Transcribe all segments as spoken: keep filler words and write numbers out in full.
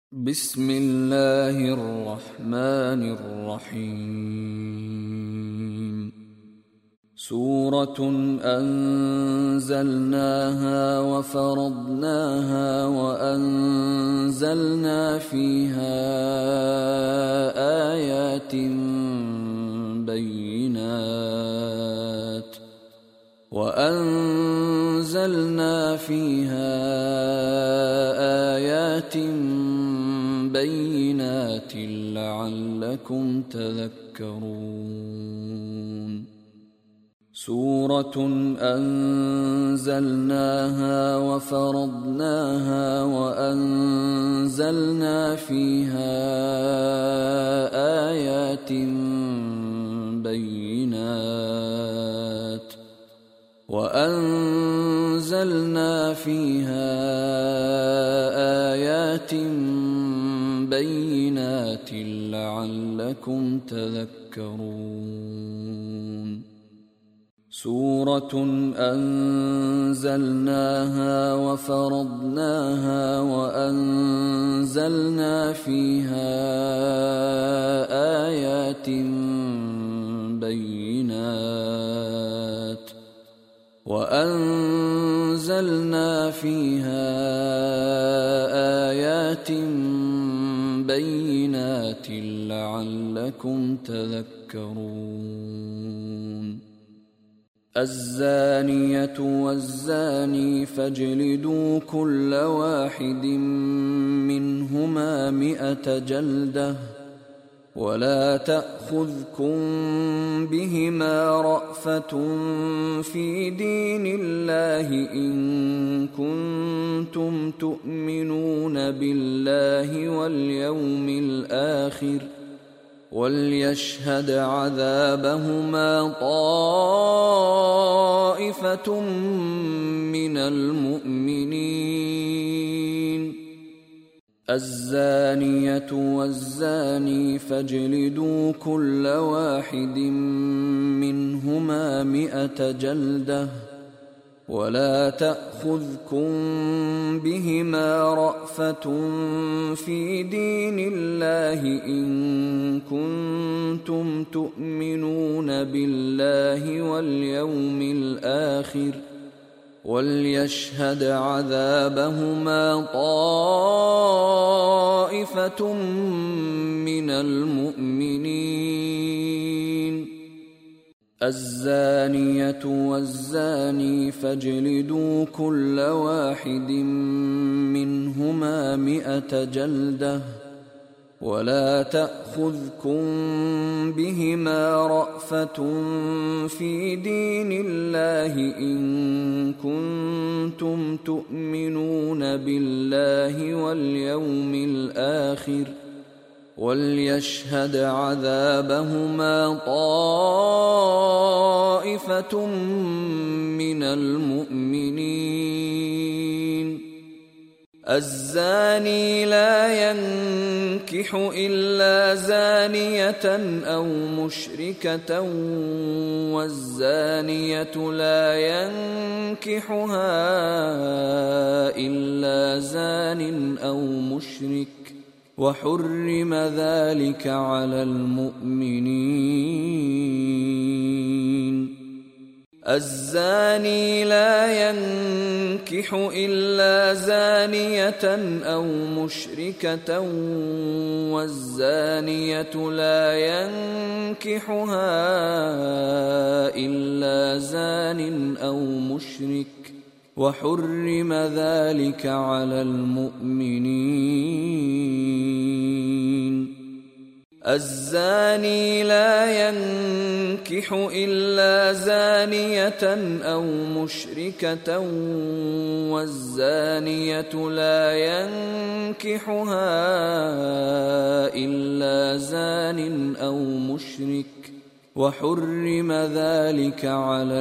بسم الله الرحمن الرحيم. سورة أنزلناها وفرضناها وأنزلنا فيها آيات بينات وأنزلنا فيها آيات بينات لعلكم تذكرون. سورة أنزلناها وفرضناها وأنزلنا فيها آيات بينات وأنزلنا فيها آيات بينات لعلكم تذكرون. سورة أنزلناها وفرضناها وأنزلنا فيها آيات بينات وأنزلنا فيها آيات بينات لعلكم تذكرون. الزانية والزاني فاجلدوا كل واحد منهما مئة جلدة ولا تأخذكم بهما رأفة في دين الله إن كنتم تؤمنون بالله واليوم الآخر وليشهد عذابهما طائفة من المؤمنين. الزانية والزاني فاجلدوا كل واحد منهما مئة جلدة ولا تأخذكم بهما رأفة في دين الله إن كنتم تؤمنون بالله واليوم الآخر وليشهد عذابهما طائفة من المؤمنين. الزانية والزاني فاجلدوا كل واحد منهما مئة جلدة ولا تأخذكم بهما رأفة في دين الله إن كنتم تؤمنون بالله واليوم الآخر وليشهد عذابهما طائفة من المؤمنين. الزاني لا ينكح إلا زانية أو مشركة والزانية لا ينكحها إلا زان أو مشرك وحرم ذلك على المؤمنين. الزاني لا ينكح إلا زانية أو مشركة والزانية لا ينكحها إلا زان أو مشرك وحرم ذلك على المؤمنين. الزاني لا ينكح إلا زانية أو مشركة والزانية لا ينكحها إلا زان أو مشرك وحرم ذلك على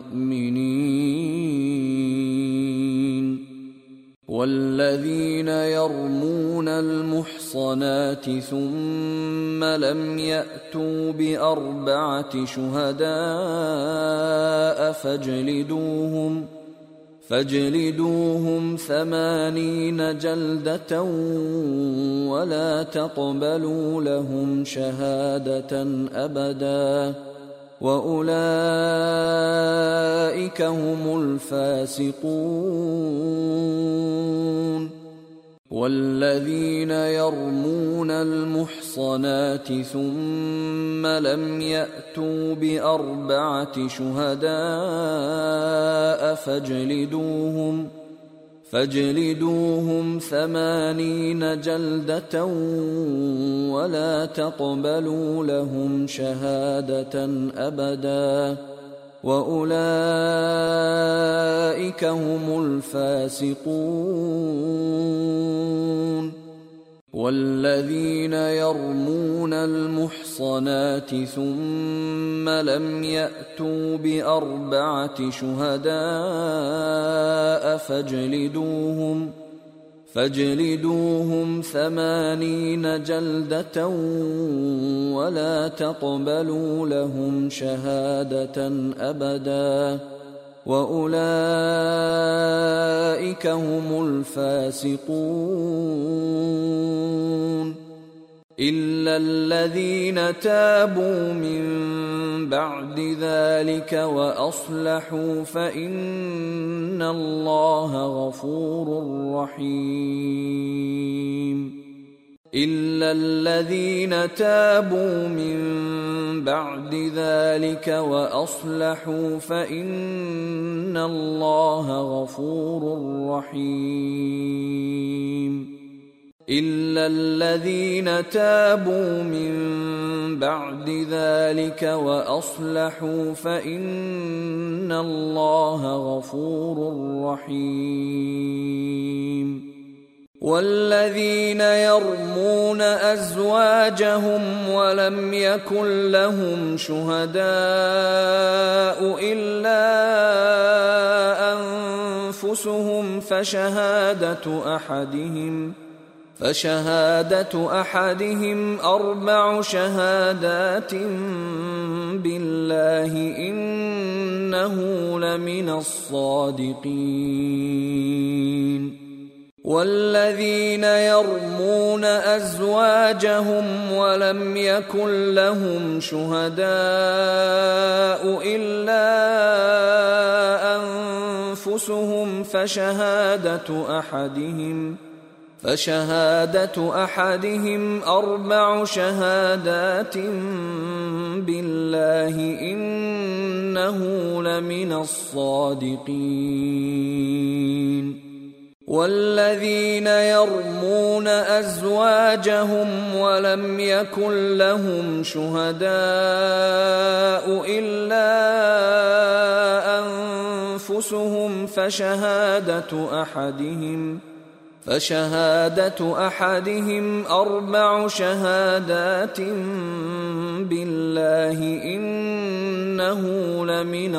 المؤمنين. والذين يرمون المحصنات ثم لم يأتوا بأربعة شهداء فاجلدوهم فاجلدوهم ثمانين جلدة ولا تقبلوا لهم شهادة أبدا وأولئك هم الفاسقون. والذين يرمون المحصنات ثم لم يأتوا بأربعة شهداء فاجلدوهم فاجلدوهم ثمانين جلدة ولا تقبلوا لهم شهادة أبدا وأولئك هم الفاسقون. والذين يرمون المحصنات ثم لم يأتوا بأربعة شهداء فاجلدوهم فاجلدوهم ثمانين جلدة ولا تقبلوا لهم شهادة أبدا وأولئك هم الفاسقون. إلا الذين تابوا من بعد ذلك وأصلحوا فإن الله غفور رحيم. إلا الذين تابوا من بعد ذلك وأصلحوا فإن الله غفور رحيم. إلا الذين تابوا من بعد ذلك وأصلحوا فإن الله غفور رحيم. والذين يرمون أزواجهم ولم يكن لهم شهداء إلا أنفسهم فشهادة أحدهم فشهادة أحدهم أربع شهادات بالله إنه لمن الصادقين. والذين يرمون أزواجهم ولم يكن لهم شهداء إلا أنفسهم فشهادة أحدهم فشهادة أحدهم أربع شهادات بالله إنه لمن الصادقين. والذين يرمون أزواجهم ولم يكن لهم شهداء إلا أنفسهم فشهادة أحدهم فشهادة أحدهم أربع شهادات بالله إنه لمن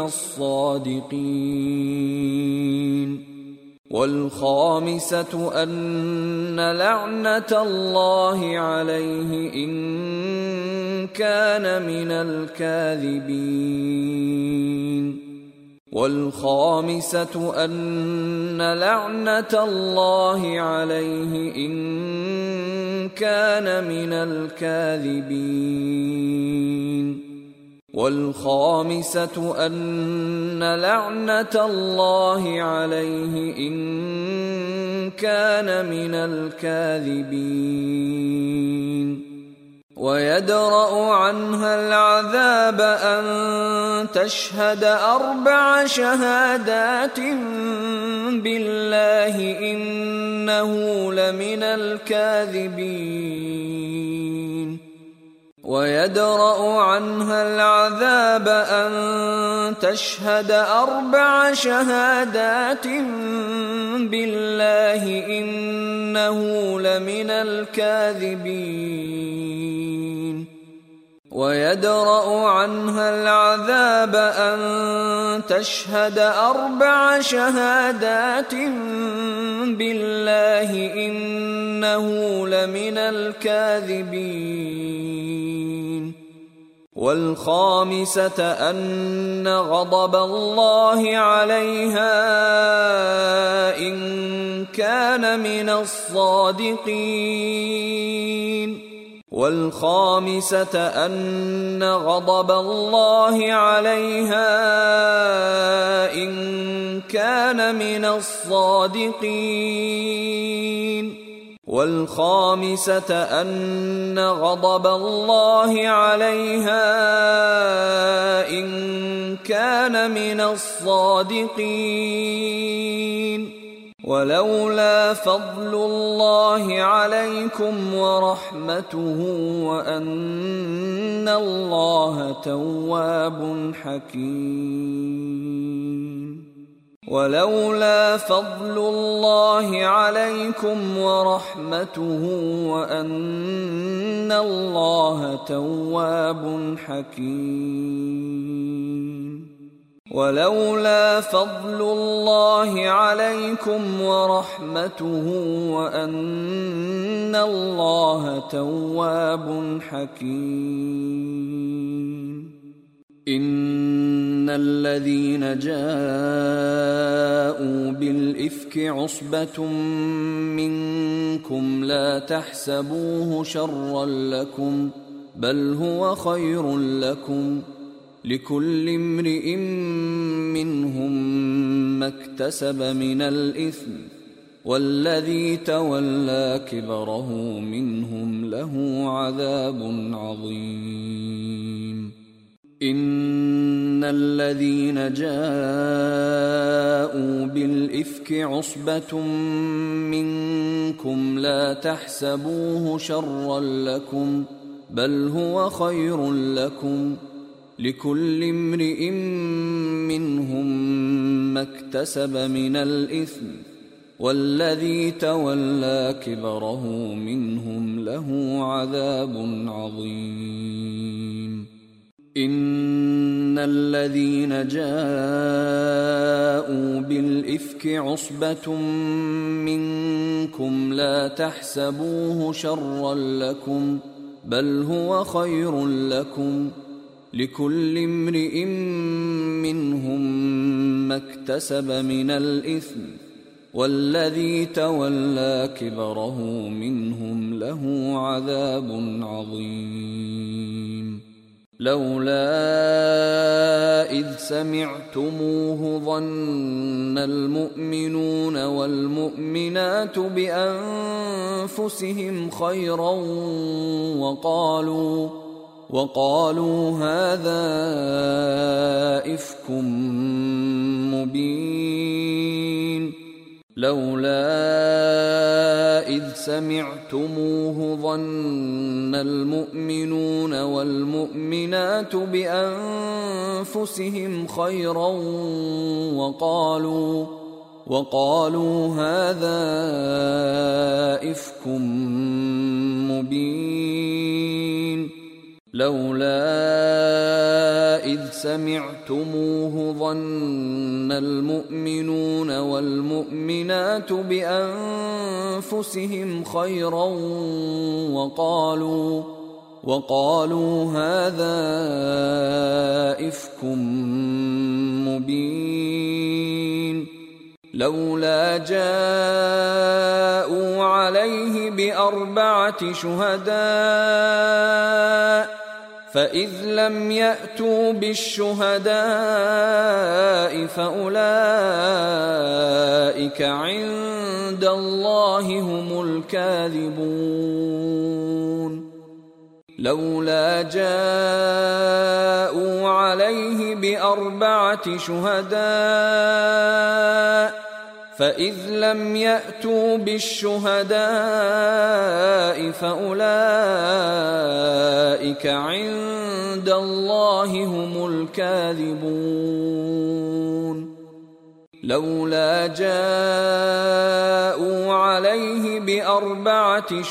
الصادقين. والخامسة أن لعنة الله عليه إن كان من الكاذبين. والخامسة أن لعنة الله عليه إن كان من الكاذبين. والخامسة أن لعنة الله عليه إن كان من الكاذبين. ويدرأ عنها العذاب أن تشهد أربع شهادات بالله إنه لمن الكاذبين. ويدرأ عنها العذاب أن تشهد أربع شهادات بالله إنه لمن الكاذبين. ويدرأ عنها العذاب أن تشهد أربع شهادات بالله إنه لمن الكاذبين. والخامسة أن غضب الله عليها إن كان من الصادقين والخامسة أن غضب الله عليها إن كان من الصادقين والخامسة أن غضب الله عليها إن كان من الصادقين ولولا فضل الله عليكم ورحمته وأن الله تواب حكيم ولولا فضل الله عليكم ورحمته وأن الله تواب حكيم ولولا فضل الله عليكم ورحمته وأن الله تواب حكيم إن الذين جاءوا بالإفك عصبة منكم لا تحسبوه شرا لكم بل هو خير لكم لكل امرئ منهم ما اكتسب من الإثم والذي تولى كبره منهم له عذاب عظيم إن الذين جاءوا بالإفك عصبة منكم لا تحسبوه شرا لكم بل هو خير لكم لكل امرئ منهم ما اكتسب من الإثم والذي تولى كبره منهم له عذاب عظيم إن الذين جاءوا بالإفك عصبة منكم لا تحسبوه شرا لكم بل هو خير لكم لكل امرئ منهم ما اكتسب من الإثم والذي تولى كبره منهم له عذاب عظيم لولا إذ سمعتموه ظن المؤمنون والمؤمنات بأنفسهم خيرا وقالوا وقالوا هذا إفك مبين لولا إذ سمعتموه ظن المؤمنون والمؤمنات بأنفسهم خيرا وقالوا وقالوا هذا إفك مبين لولا إذ سمعتموه ظن المؤمنون والمؤمنات بأنفسهم خيرا وقالوا وقالوا هذا إفك مبين لولا جاءوا عليه بأربعة شهداء فإذ لم يأتوا بالشهداء فأولئك عند الله هم الكاذبون لولا جاءوا عليه بأربعة شهداء فإذ لم يأتوا بالشهداء فأولئك عند الله هم الكاذبون لولا جاءوا عليه بأربعة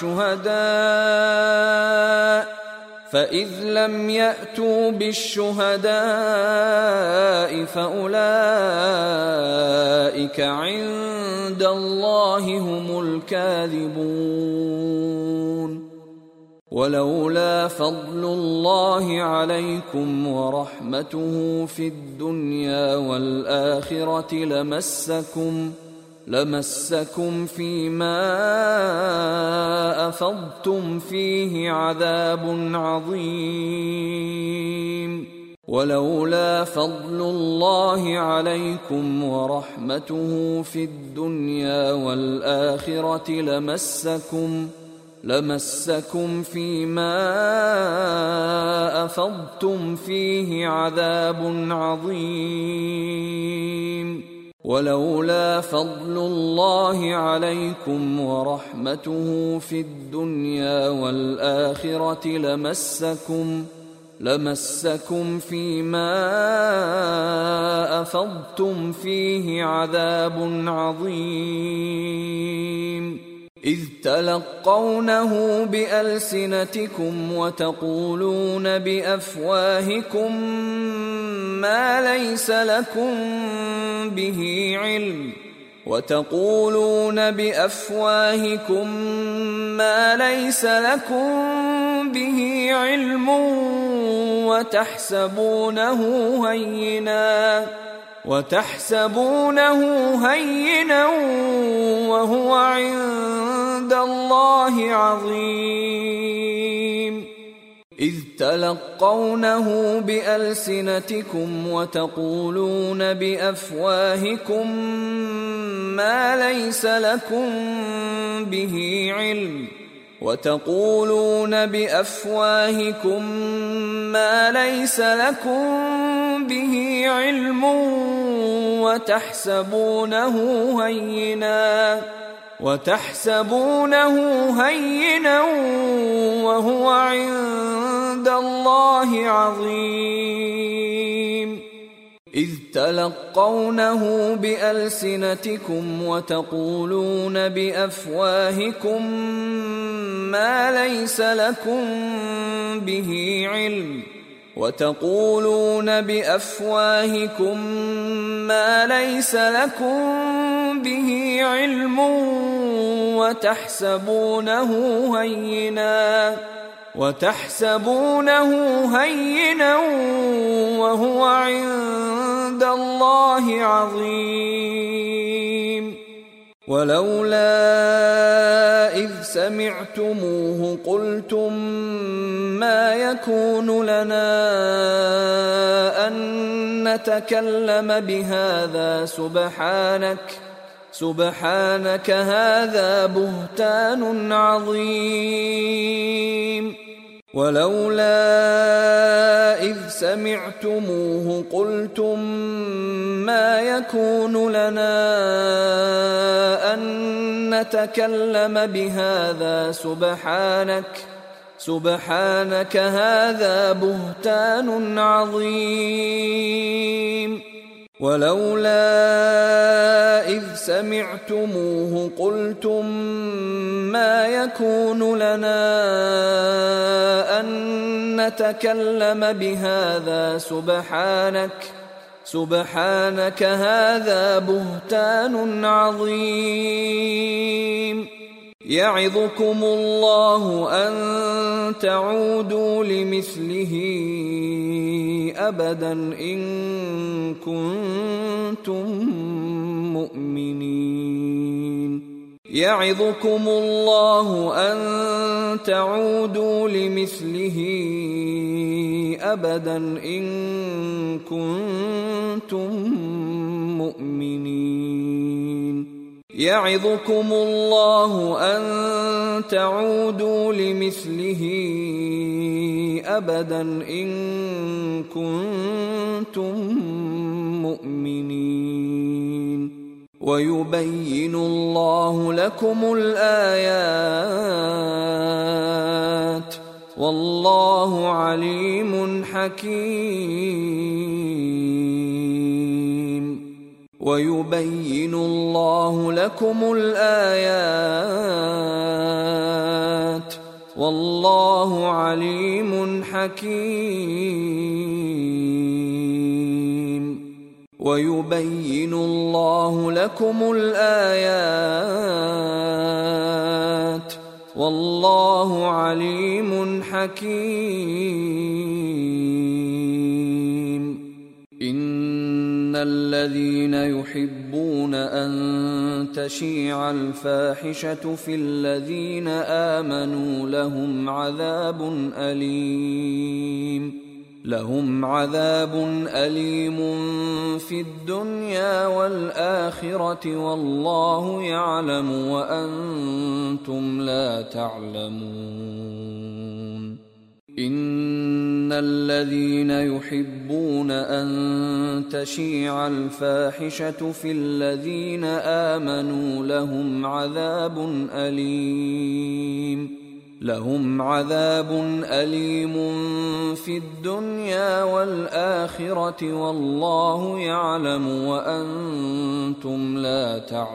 شهداء فإذ لم يأتوا بالشهداء فأولئك عند الله هم الكاذبون ولولا فضل الله عليكم ورحمته في الدنيا والآخرة لمسكم لمسكم فيما أفضتم فيه عذاب عظيم ولولا فضل الله عليكم ورحمته في الدنيا والآخرة لمسكم لمسكم فيما أفضتم فيه عذاب عظيم ولولا فضل الله عليكم ورحمته في الدنيا والآخرة لمسكم لمسكم فيما أفضتم فيه عذاب عظيم إذ تلقونه بألسنتكم وتقولون بأفواهكم ما ليس لكم به علم وتقولون بأفواهكم ما ليس لكم به علم وتحسبونه هينا وتحسبونه هينا وهو عند الله عظيم إذ تلقونه بألسنتكم وتقولون بأفواهكم ما ليس لكم به علم وتقولون بأفواهكم ما ليس لكم به علم وتحسبونه هينا وتحسبونه هينا وهو عند الله عظيم إذ تلقونه بألسنتكم وتقولون بأفواهكم ما ليس لكم به علم وتقولون بأفواهكم ما ليس لكم به علم وتحسبونه هينا وتحسبونه هينا وهو عند الله عظيم ولولا إذ سمعتموه قلتم ما يكون لنا أن نتكلم بهذا سبحانك سبحانك هذا بهتان عظيم ولولا إذ سمعتموه قلتم ما يكون لنا أن نتكلم بهذا سبحانك سبحانك هذا بهتان عظيم ولولا إذ سمعتموه قلتم ما يكون لنا أن نتكلم بهذا سبحانك سبحانك هذا بهتان عظيم يعظكم الله أن تعودوا لمثله أبدا إن كنتم مؤمنين يعظكم الله أن تعودوا لمثله أبدا إن كنتم مؤمنين يعظكم الله أن تعودوا لمثله أبدا إن كنتم مؤمنين ويبين الله لكم الآيات والله عليم حكيم ويبين الله لكم الآيات والله عليم حكيم ويبين الله لكم الآيات والله عليم حكيم. إن الذين يحبون أن تشيع الفاحشة في الذين آمنوا لهم عذاب أليم لهم عذاب أليم في الدنيا والآخرة والله يعلم وأنتم لا تعلمون. إن الذين يحبون أن تشيع الفاحشة في الذين آمنوا لهم عذاب أليم لهم عذاب أليم في الدنيا والآخرة والله يعلم وأنتم لا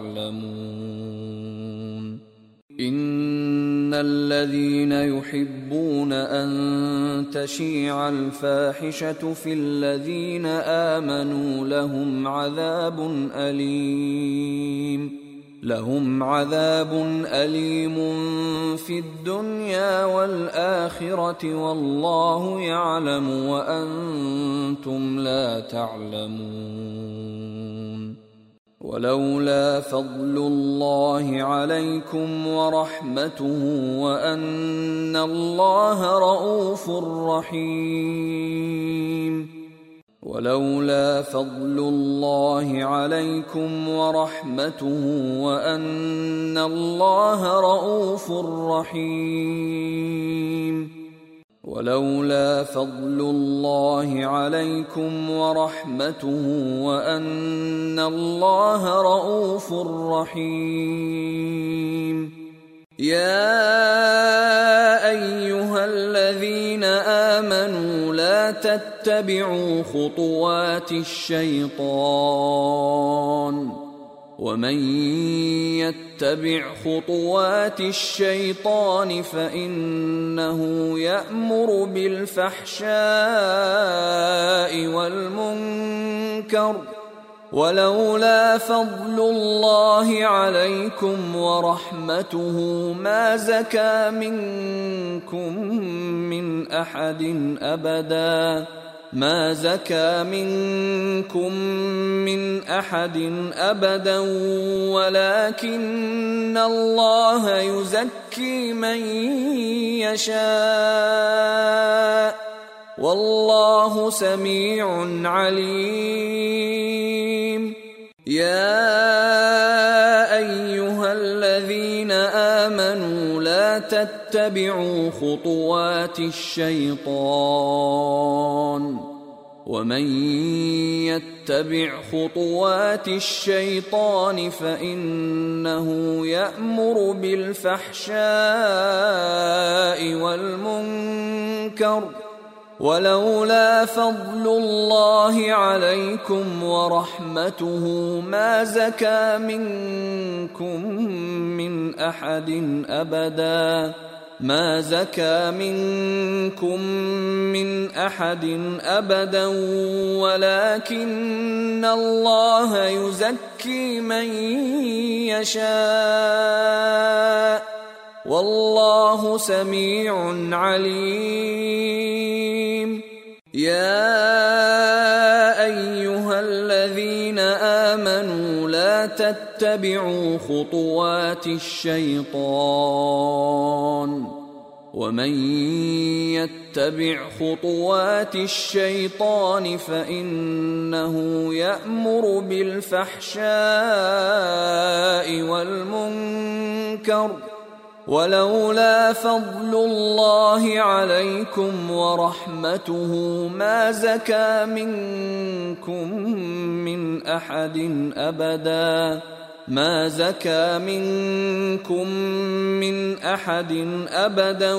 تعلمون. إن الذين يحبون أن تشيع الفاحشة في الذين آمنوا لهم عذاب أليم لهم عذاب أليم في الدنيا والآخرة والله يعلم وأنتم لا تعلمون. ولولا فضل الله عليكم ورحمته وأن الله رءوف رحيم ولولا فضل الله عليكم ورحمته وأن الله رءوف رحيم ولولا فضل الله عليكم ورحمته وأن الله رءوف رحيم. يا أيها الذين آمنوا لا تتبعوا خطوات الشيطان ومن يتبع خطوات الشيطان فإنه يأمر بالفحشاء والمنكر ولولا فضل الله عليكم ورحمته ما زكى منكم من أحد أبدا ما زكى منكم من أحد أبدا ولكن الله يزكي من يشاء والله سميع عليم. يا أيها الذين آمنوا لا تتبعوا خطوات الشيطان ومن يتبع خطوات الشيطان فإنه يأمر بالفحشاء والمنكر ولولا فضل الله عليكم ورحمته ما زكى منكم من أحد أبدا ما زكى منكم من أحد أبدا ولكن الله يزكي من يشاء والله سميع عليم. يا أيها الذين آمنوا لا تتبعوا خطوات الشيطان ومن يتبع خطوات الشيطان فإنه يأمر بالفحشاء والمنكر ولولا فضل الله عليكم ورحمته ما زكى منكم من أحد أبدا ما زكى منكم من أحد أبدا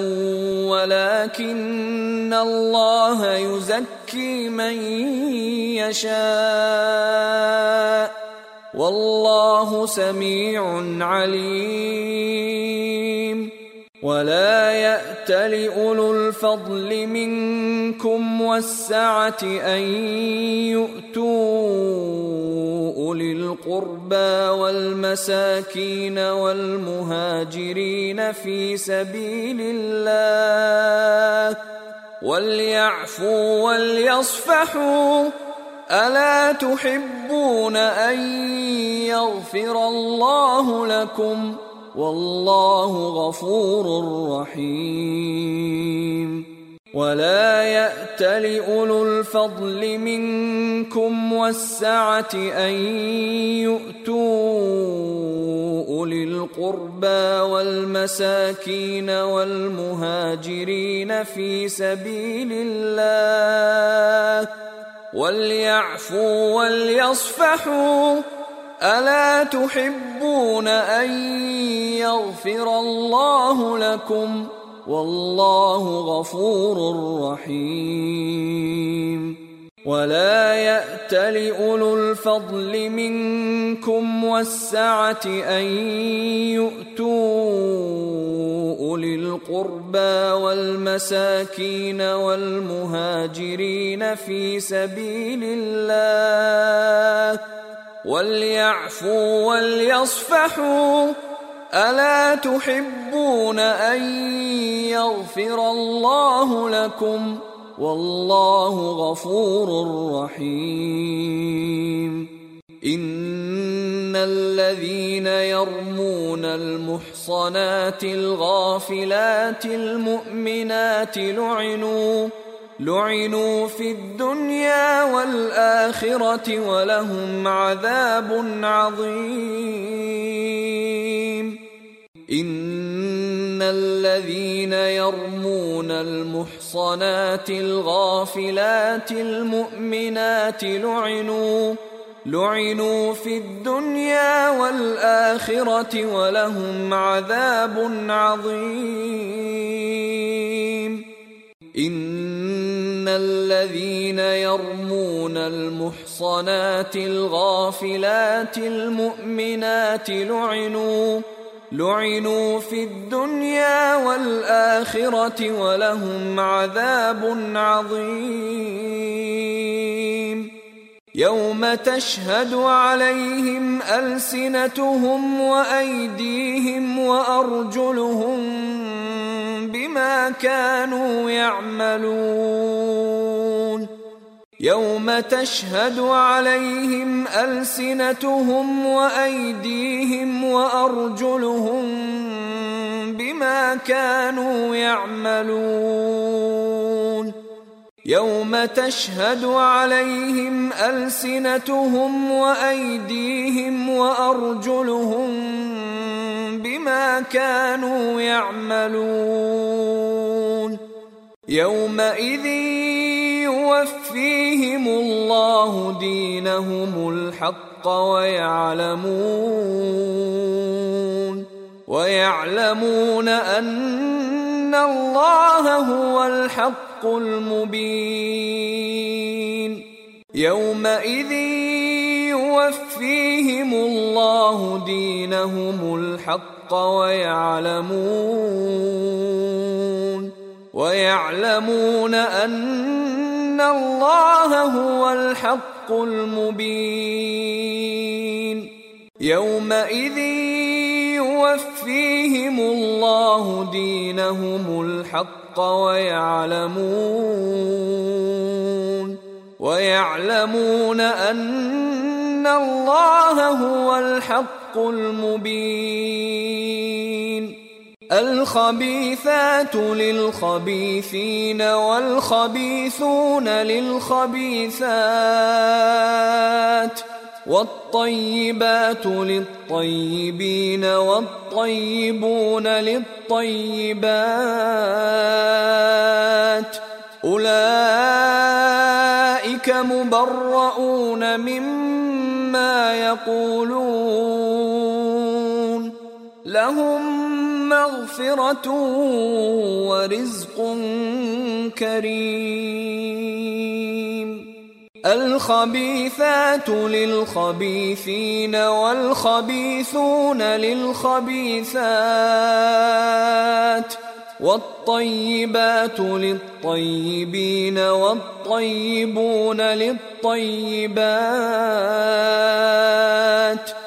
ولكن الله يزكي من يشاء والله سميع عليم. ولا يأت لأولو الفضل منكم والسعة أن يؤتوا أولي القربى والمساكين والمهاجرين في سبيل الله وليعفوا وليصفحوا ألا تحبون أن يغفر الله لكم والله غفور رحيم ولا يأت لأولو الفضل منكم والسعة أن يؤتوا أولي القربى والمساكين والمهاجرين في سبيل الله وليعفوا وليصفحوا ألا تحبون أن يغفر الله لكم والله غفور رحيم ولا يأت لأولو الفضل منكم والسعة أن يؤتوا أولي القربى والمساكين والمهاجرين في سبيل الله وليعفوا وليصفحوا ألا تحبون أن يغفر الله لكم والله غفور رحيم إن الذين يرمون المحصنات الغافلات المؤمنات لعنوا لعنوا في الدنيا والآخرة ولهم عذاب عظيم إن الذين يرمون المحصنات الغافلات المؤمنات لعنوا لعنوا في الدنيا والآخرة ولهم عذاب عظيم إن الذين يرمون المحصنات الغافلات المؤمنات لعنوا لعنوا في الدنيا والآخرة ولهم عذاب عظيم يوم تشهد عليهم ألسنتهم وأيديهم وأرجلهم بما كانوا يعملون يوم تشهد عليهم ألسنتهم وأيديهم وأرجلهم بما كانوا يعملون يوم تشهد عليهم ألسنتهم وأيديهم وأرجلهم بما كانوا يعملون يومئذ يوفيهم الله دينهم الحق ويعلمون ويعلمون أن الله هو الحق المبين يومئذ يوفيهم الله دينهم الحق ويعلمون ويعلمون أن الله هو الحق المبين يومئذ يوفيهم الله دينهم الحق ويعلمون ويعلمون أن الله هو الحق المبين الخبيثات للخبيثين والخبيثون للخبيثات والطيبات للطيبين والطيبون للطيبات أولئك مبرؤون مما يقولون لهم مغفرة ورزق كريم الخبيثات للخبيثين والخبيثون للخبيثات والطيبات للطيبين والطيبون للطيبات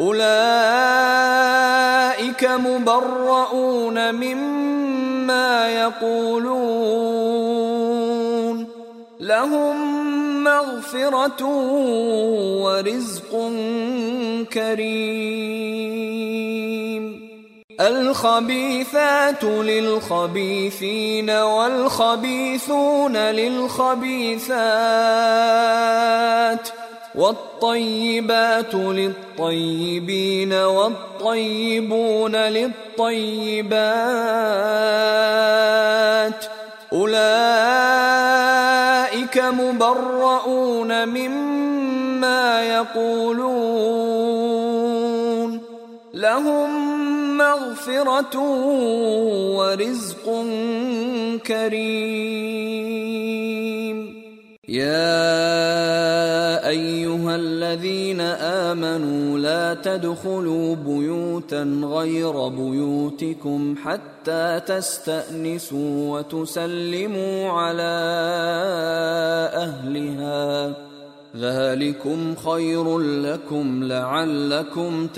أولئك مبرؤون مما يقولون لهم مغفرة ورزق كريم الخبيثات للخبيثين والخبيثون للخبيثات والطيبات للطيبين والطيبون للطيبات أولئك مبرؤون مما يقولون لهم مغفرة ورزق كريم يا أيها الذين آمنوا لا تدخلوا بيوتا غير بيوتكم حتى تستأنسوا وتسلموا على أهلها ذلكم خير لكم لعلكم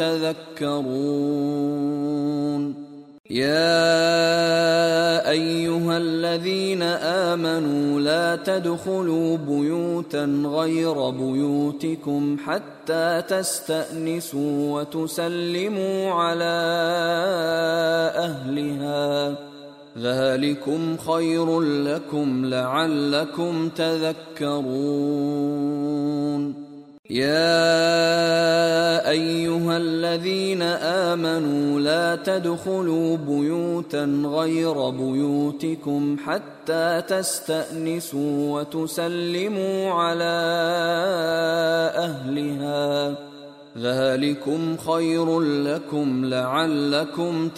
تذكرون يا أيها الذين آمنوا لا تدخلوا بيوتا غير بيوتكم حتى تستأنسوا وتسلموا على أهلها ذلكم خير لكم لعلكم تذكرون يا أيها الذين آمنوا لا تدخلوا بيوتا غير بيوتكم حتى تستأنسوا وتسلموا على أهلها ذلكم خير لكم لعلكم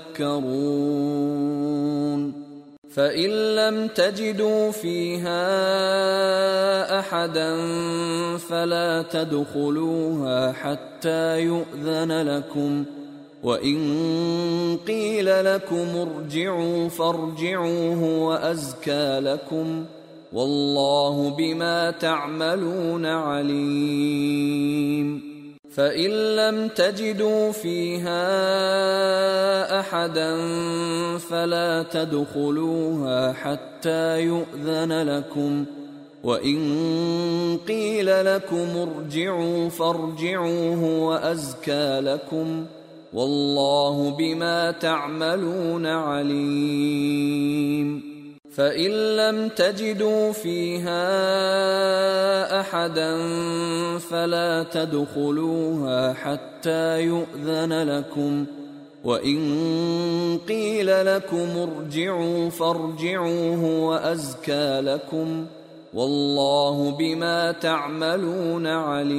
تذكرون فإن لم تجدوا فيها أحدا فلا تدخلوها حتى يؤذن لكم وإن قيل لكم ارجعوا فارجعوا هو أزكى لكم والله بما تعملون عليم فإن لم تجدوا فيها أحدا فلا تدخلوها حتى يؤذن لكم وإن قيل لكم ارجعوا فارجعوا هو أزكى لكم والله بما تعملون عليم فإن لم تجدوا فيها أحدا فلا تدخلوها حتى يؤذن لكم وإن قيل لكم ارجعوا فارجعوا هو أزكى لكم والله بما تعملون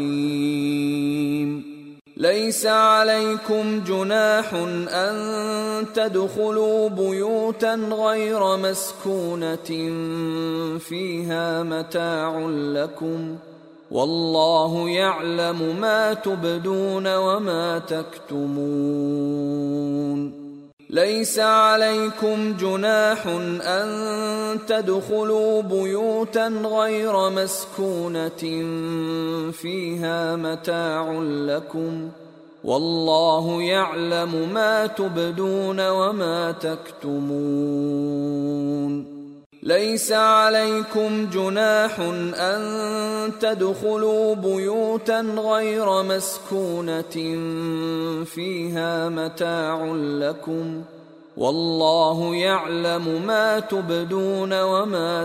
عليم ليس عليكم جناح أن تدخلوا بيوتا غير مسكونة فيها متاع لكم والله يعلم ما تبدون وما تكتمون ليس عليكم جناح أن تدخلوا بيوتا غير مسكونة فيها متاع لكم والله يعلم ما تبدون وما تكتمون ليس عليكم جناح أن تدخلوا بيوتا غير مسكونة فيها متاع لكم والله يعلم ما تبدون وما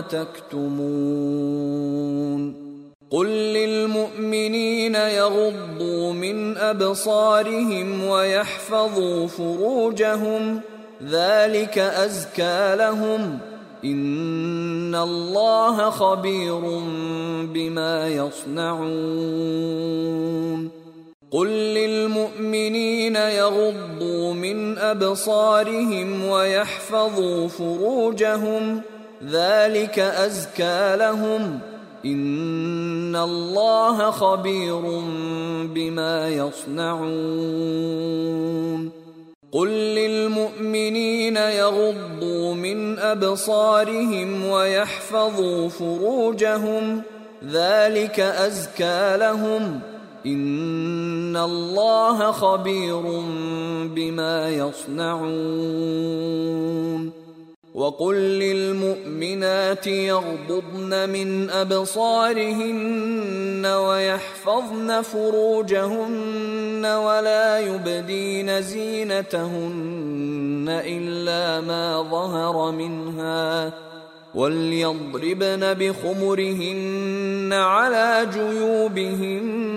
تكتمون قل للمؤمنين يغضوا من أبصارهم ويحفظوا فروجهم ذلك أزكى لهم إن الله خبير بما يصنعون قل للمؤمنين يغضوا من أبصارهم ويحفظوا فروجهم ذلك أزكى لهم إن الله خبير بما يصنعون قل للمؤمنين يغضوا من أبصارهم ويحفظوا فروجهم ذلك أزكى لهم إن الله خبير بما يصنعون وقل للمؤمنات يغضضن من أبصارهن ويحفظن فروجهن ولا يبدين زينتهن إلا ما ظهر منها وليضربن بخمرهن على جيوبهن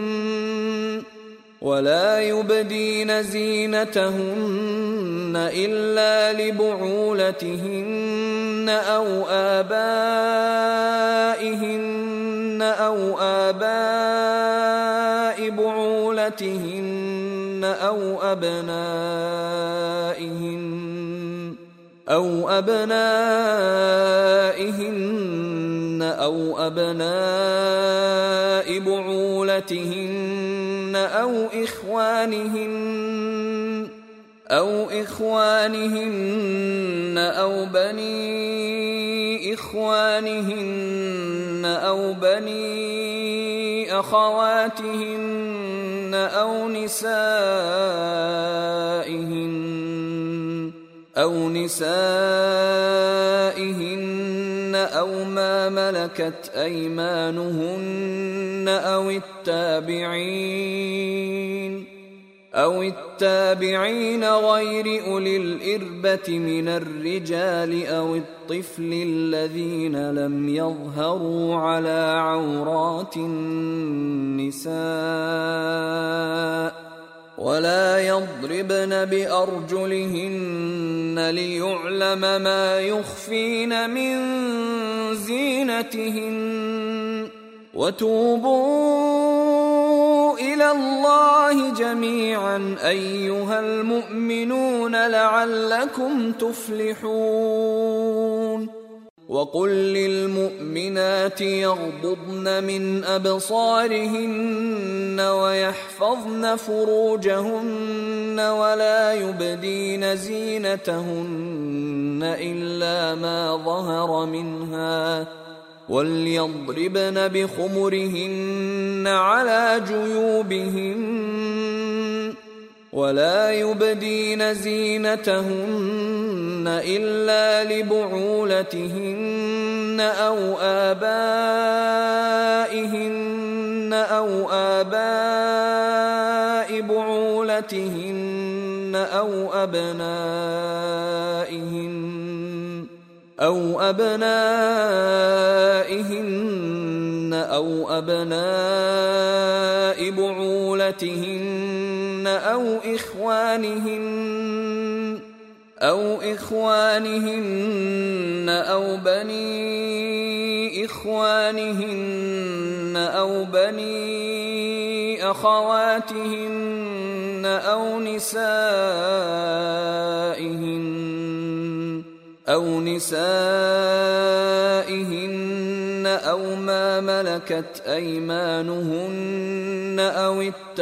ولا يبدين زينتهن إلا لبعولتهن أو آبائهن أو آباء بعولتهن أو أبنائهن أو أبنائهن أو أبناء بعولتهن أو إخوانهن أو إخوانهن أو بني إخوانهن أو بني أخواتهن أو نسائهن أو نسائهن أو ما ملكت أيمانهن أو التابعين أو التابعين غير أولي الإربة من الرجال أو الطفل الذين لم يظهروا على عورات النساء ولا يضربن بأرجلهن ليعلم ما يخفين من زينتهن وتوبوا إلى الله جميعا أيها المؤمنون لعلكم تفلحون وقل للمؤمنات يغضضن من أبصارهن ويحفظن فروجهن ولا يبدين زينتهن إلا ما ظهر منها وليضربن بخمرهن على جيوبهن ولا يبدين زينتهن إلا لبعولتهن أو آبائهن أو آباء بعولتهن أو أبنائهن أو أبنائهن أو أبناء بعولتهن أو إخوانهن أو إخوانهن أو بني إخوانهن أو بني أخواتهن أو نسائهن أو نسائهن أو ما ملكت أيمانهن أو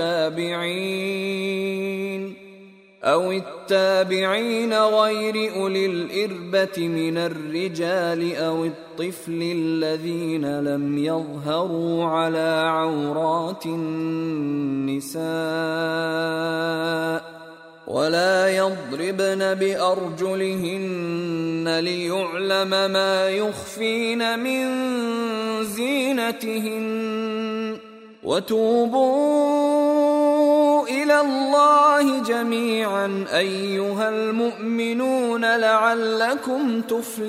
التابعين أو التابعين غير أولي الإربة من الرجال أو الطفل الذين لم يظهروا على عورات النساء ولا يضربن بأرجلهن ليعلم ما يخفين من زينتهن وتوبوا إلى الله جميعا أيها المؤمنون لعلكم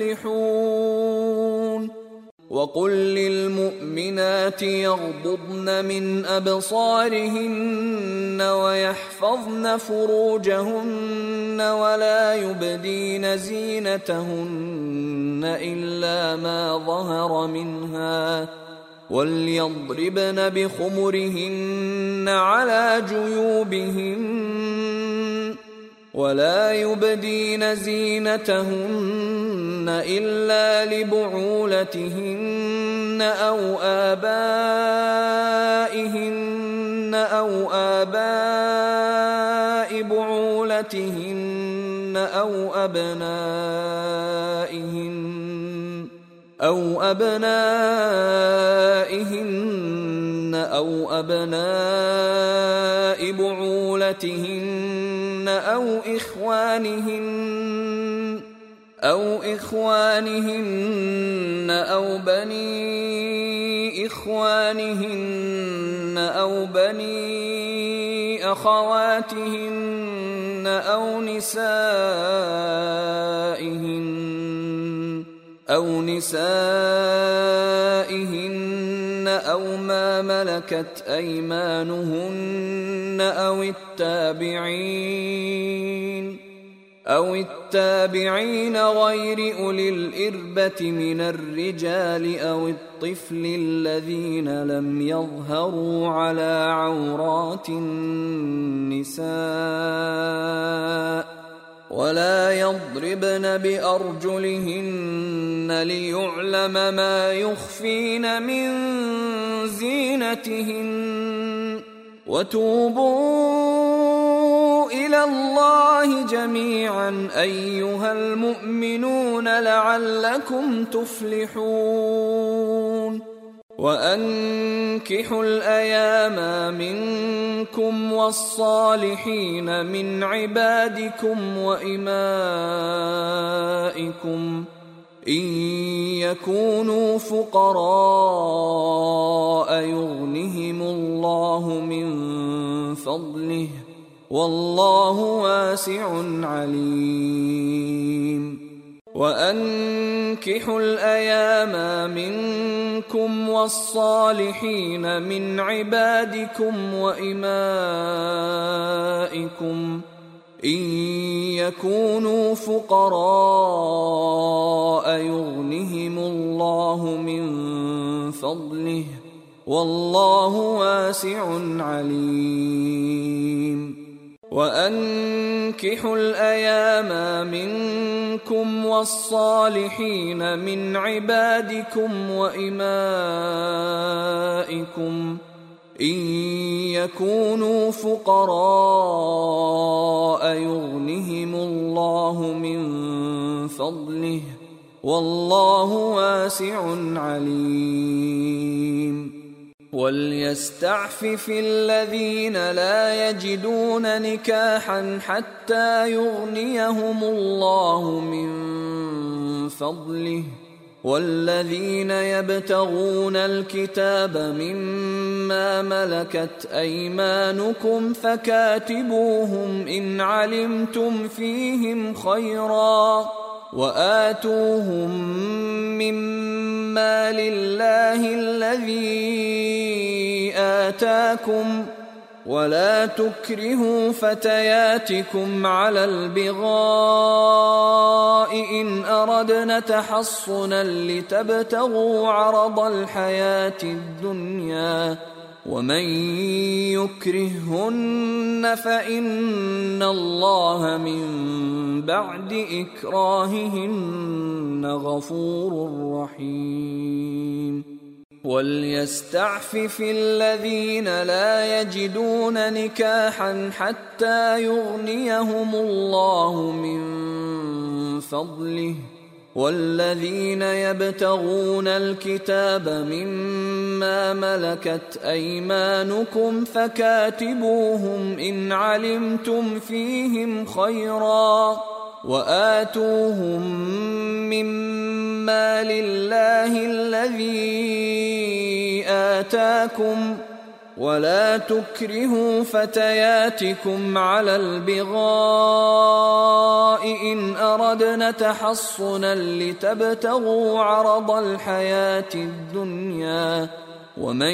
تفلحون وقل للمؤمنات يغضضن من أبصارهن ويحفظن فروجهن ولا يبدين زينتهن إلا ما ظهر منها وليضربن بخمرهن على جيوبهن ولا يبدين زينتهن إلا لبعولتهن أو آبائهن أو آباء بعولتهن أو أبنائهن أو أبنائهن أو أبناء بعولتهن أو إخوانهن أو إخوانهن أو بني إخوانهن أو بني أخواتهن أو نسائهن أو نسائهن أو ما ملكت أيمانهن أو التابعين أو التابعين غير أولي الإربة من الرجال أو الطفل الذين لم يظهروا على عورات النساء ولا يضربن بأرجلهن ليعلم ما يخفين من زينتهن وتوبوا إلى الله جميعا أيها المؤمنون لعلكم تفلحون وأنكحوا الأيام منكم والصالحين من عبادكم وإمائكم إن يكونوا فقراء يغنهم الله من فضله والله واسع عليم وأنكحوا الأيام منكم والصالحين من عبادكم وإمائكم إن يكونوا فقراء يغنهم الله من فضله والله واسع عليم وأنكحوا الأيام منكم والصالحين من عبادكم وإمائكم إن يكونوا فقراء يغنهم الله من فضله والله واسع عليم وليستعفف الذين لا يجدون نكاحا حتى يغنيهم الله من فضله والذين يبتغون الكتاب مما ملكت أيمانكم فكاتبوهم إن علمتم فيهم خيرا وآتوهم مما لله الذي آتاكم ولا تكرهوا فتياتكم على البغاء إن أردنا تحصنا لتبتغوا عرض الحياة الدنيا ومن يكرههن فإن الله من بعد إكراههن غفور رحيم وليستعفف الذين لا يجدون نكاحا حتى يغنيهم الله من فضله والذين يبتغون الكتاب مما ملكت أيمانكم فكاتبوهم إن علمتم فيهم خيرا وآتوهم مما لله الذي آتاكم ولا تكرهوا فتياتكم على البغاء إن أردنا تحصنا لتبتغوا عرض الحياة الدنيا ومن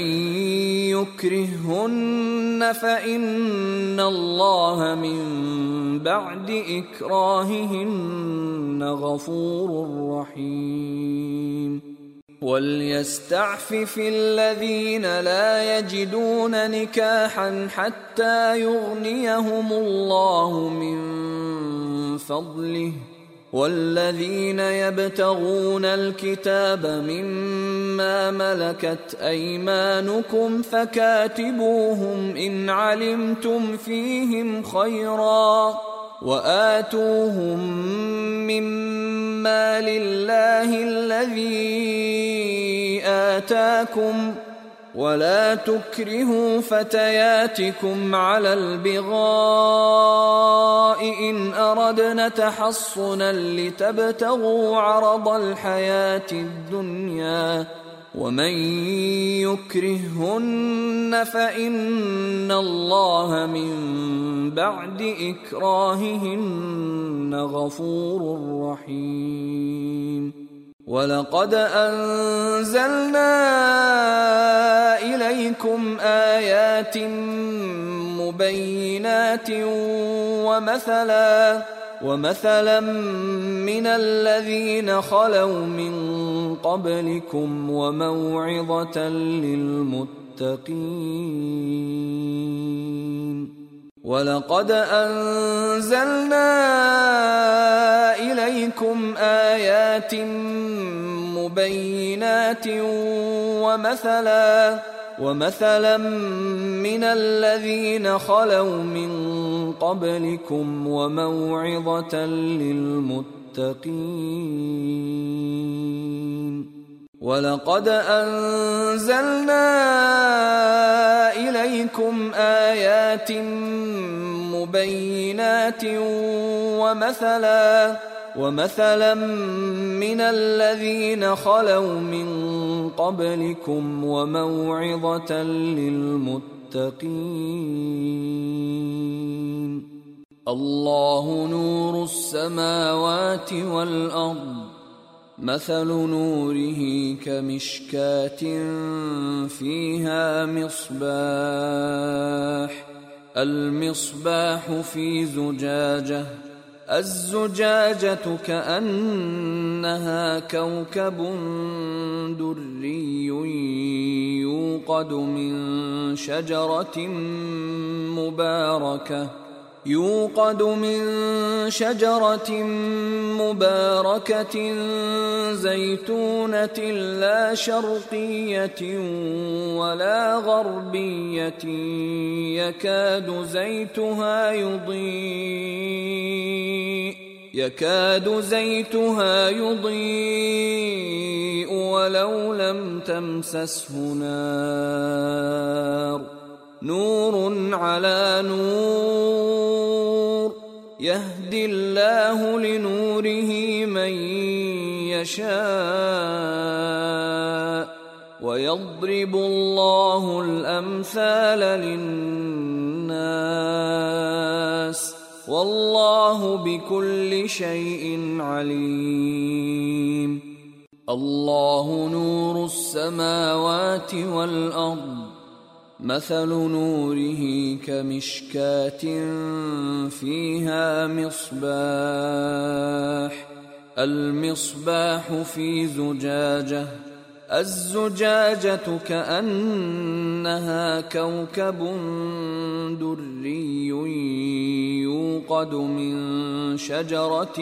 يكرههن فإن الله من بعد إكراههن غفور رحيم وليستعفف الذين لا يجدون نكاحا حتى يغنيهم الله من فضله، والذين يبتغون الكتاب مما ملكت أيمانكم فكاتبوهم إن علمتم فيهم خيرا، وآتوهم مما لله الذي آتاكم، ولا تكرهوا فتياتكم على البغاء إن أردنا تحصنا لتبتغوا عرض الحياة الدنيا، ومن يكرههن فإن الله من بعد إكراههن غفور رحيم. ولقد أنزلنا إليكم آيات مبينات ومثلا ومثلا من الذين خلوا من قبلكم وموعظة للمتقين. ولقد أنزلنا إليكم آيات مبينات ومثلا ومثلا من الذين خلوا من قبلكم وموعظة للمتقين. ولقد أنزلنا إليكم آيات مبينات ومثلا ومثلا من الذين خلوا من قبلكم وموعظة للمتقين. الله نور السماوات والأرض، مثل نوره كمشكاة فيها مصباح، المصباح في زجاجة، الزجاجة كأنها كوكب دري يوقد من شجرة مباركة يوقد من شجرة مباركة زيتونة لا شرقية ولا غربية يكاد زيتها يضيء يكاد زيتها يضيء ولو لم تمسسه نار، نور على نور، يهدي الله لنوره من يشاء، ويضرب الله الأمثال للناس، والله بكل شيء عليم. الله نور السماوات والأرض، مثل نوره كمشكاة فيها مصباح، المصباح في زجاجة، الزجاجة كأنها كوكب دري يوقد من شجرة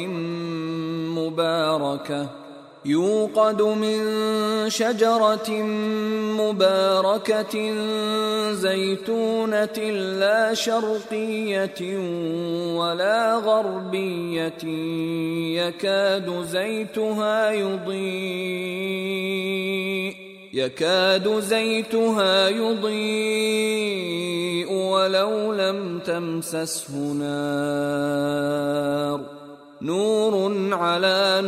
مباركة يوقد من شجرة مباركة زيتونة لا شرقية ولا غربية يكاد زيتها يضيء يكاد زيتها يضيء ولو لم تمسسه نار، نور على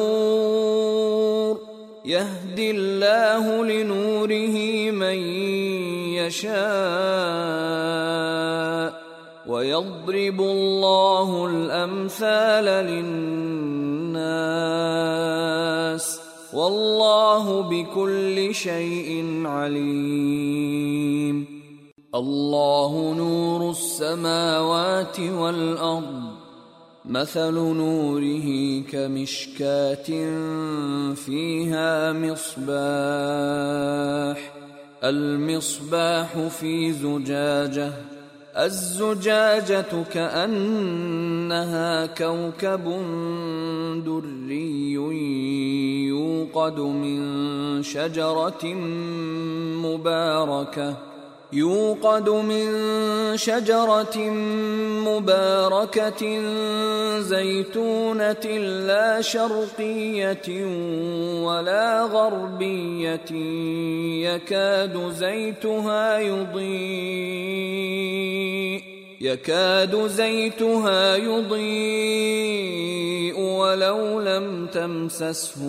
نور، يهدي الله لنوره من يشاء، ويضرب الله الأمثال للناس، والله بكل شيء عليم. الله نور السماوات والأرض، مثل نوره كمشكاة فيها مصباح المصباح في زجاجة الزجاجة كأنها كوكب دري يوقد من شجرة مباركة يوقد من شجرة مباركة زيتونة لا شرقية ولا غربية يكاد زيتها يضيء يكاد زيتها يضيء ولو لم تمسسه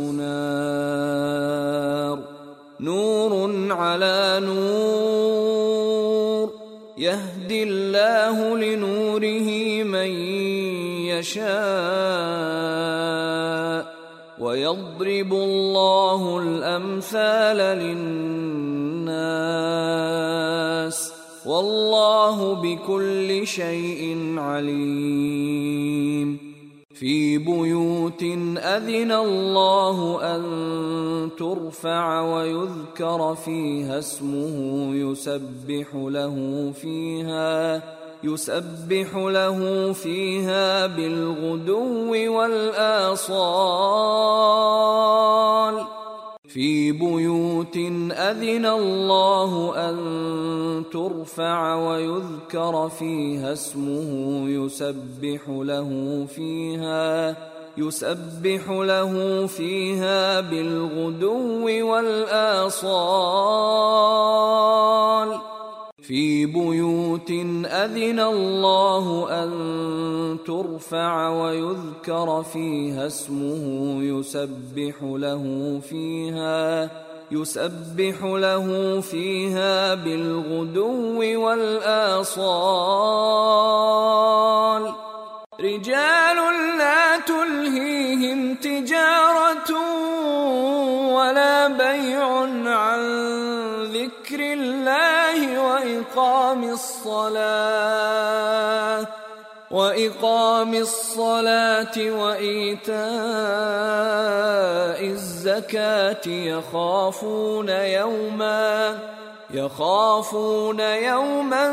نار نور على نور يهدي الله لنوره من يشاء ويضرب الله الأمثال للناس والله بكل شيء عليم في بيوت أذن الله أن ترفع ويذكر فيها اسمه يسبح له فيها يسبح له فيها بالغدو والآصال في بيوت أذن الله أن ترفع ويذكر فيها اسمه يسبح له فيها يسبح له فيها بالغدو والآصال في بيوت أذن الله أن ترفع ويذكر فيها اسمه يسبح له فيها يسبح له فيها بالغدو والآصال رجال لا تلهيهم تجارة ولا بيع عن ذكر الله وإقام الصلاة وإقام الصلاة وإيتاء الزكاة يخافون يوما يخافون يوما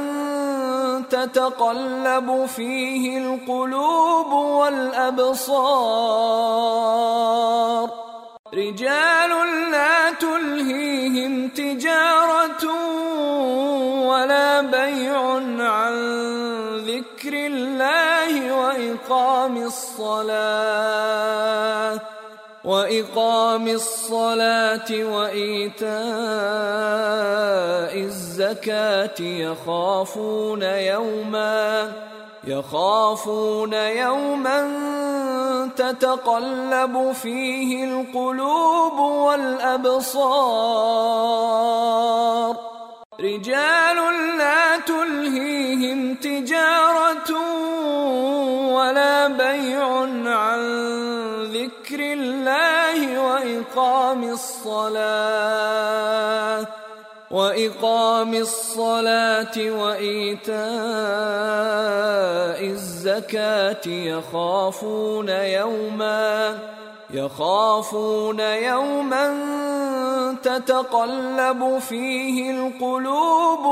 تتقلب فيه القلوب والأبصار رجال لا تلهيهم تجارة ولا بيع عن ذكر الله وإقام الصلاة وإقام الصلاة وإيتاء الزكاة يخافون يوما يخافون يوما تتقلب فيه القلوب والأبصار رجال لا تلهيهم تجارة ولا بيع عن ذكر الله وإقام الصلاة وإقام الصلاة وإيتاء الزكاة يخافون يوما يخافون يوما تتقلب فيه القلوب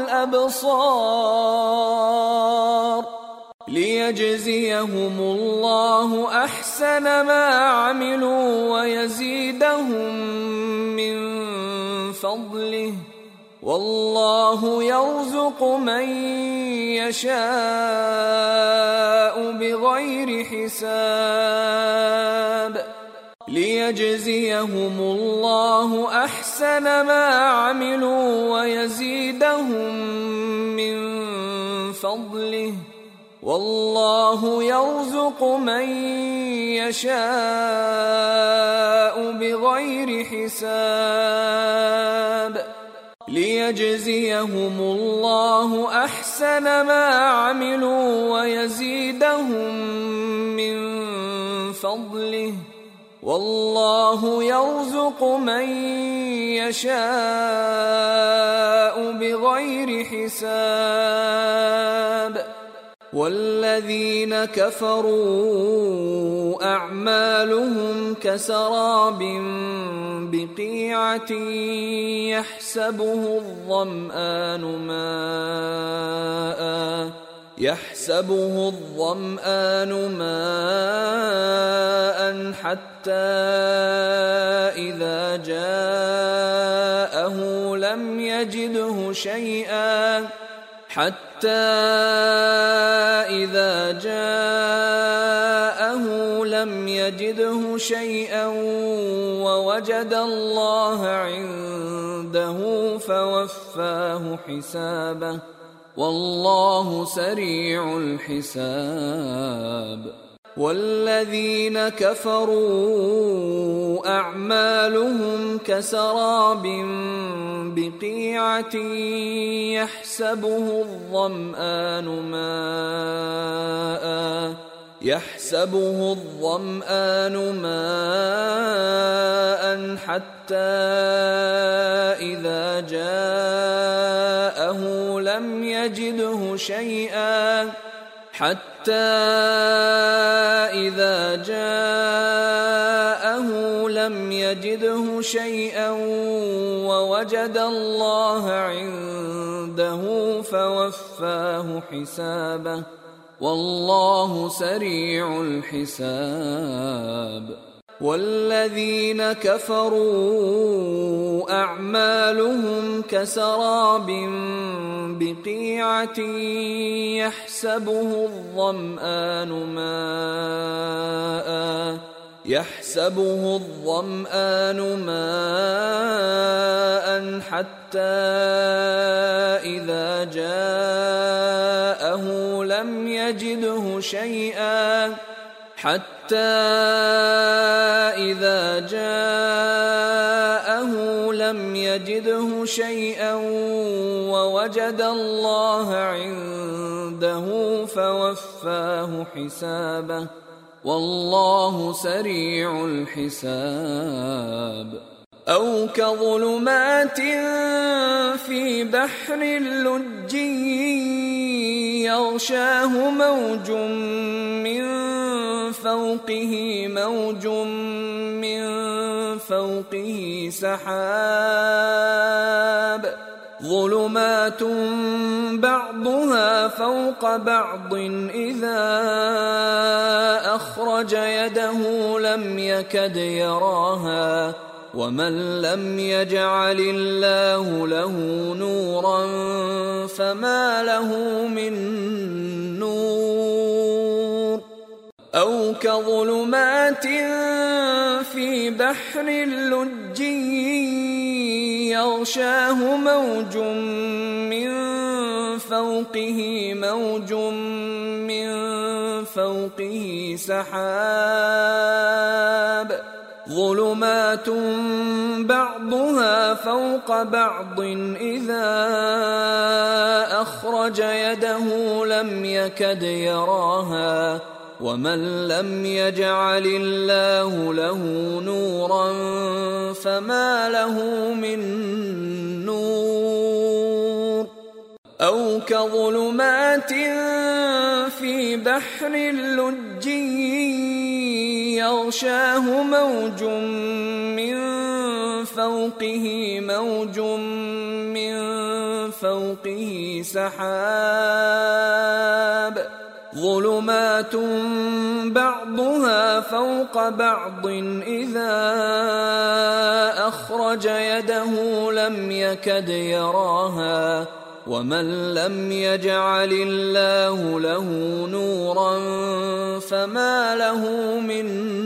والأبصار ليجزيهم الله أحسن ما عملوا ويزيدهم من فضله والله يرزق من يشاء بغير حساب ليجزيهم الله أحسن ما عملوا ويزيدهم من فضله والله يرزق من يشاء بغير حساب ليجزيهم الله أحسن ما عملوا ويزيدهم من فضله والله يرزق من يشاء بغير حساب والذين كفروا أعمالهم كسراب بقيعة يحسبه الظمآن ماءً يحسبه الظمآن ماءً حتى إذا جاءه لم يجده شيئا حتى إذا جاءه لم يجده شيئا ووجد الله عنده فوفاه حسابه والله سريع الحساب والذين كفروا أعمالهم كسراب بقيعة يحسبه الظمآن ماءً يحسبه الظمآن ماءً حتى إذا جاءه لم يجده شيئا حتى إذا جاءه لم يجده شيئا ووجد الله عنده فوفاه حسابه والله سريع الحساب والذين كفروا أعمالهم كسراب بقيعة يحسبه الظمآن ماءً يحسبه الظمآن ماءً حتى إذا جاءه لم يجده شيئا حتى إذا جاءه لم يجده شيئا ووجد الله عنده فوفاه حسابه والله سريع الحساب أو كظلمات في بحر لجي يغشاه موج من فوقه موج من فوقه سحاب ظلمات بعضها فوق بعض إذا أخرج يده لم يكد يراها ومن لم يجعل الله له نورا فما له من نور أو كظلمات في بحر لجي يغشاه موج من فوقه موج من فوقه سحاب ظلمات بعضها فوق بعض إذا أخرج يده لم يكد يراها ومن لم يجعل الله له نورا فما له من نور أو كظلمات في بحر لجي يغشاه موج من فوقه موج من فوقه سحاب ظلمات بعضها فوق بعض إذا أخرج يده لم يكد يراها ومن لم يجعل الله له نورا فما له من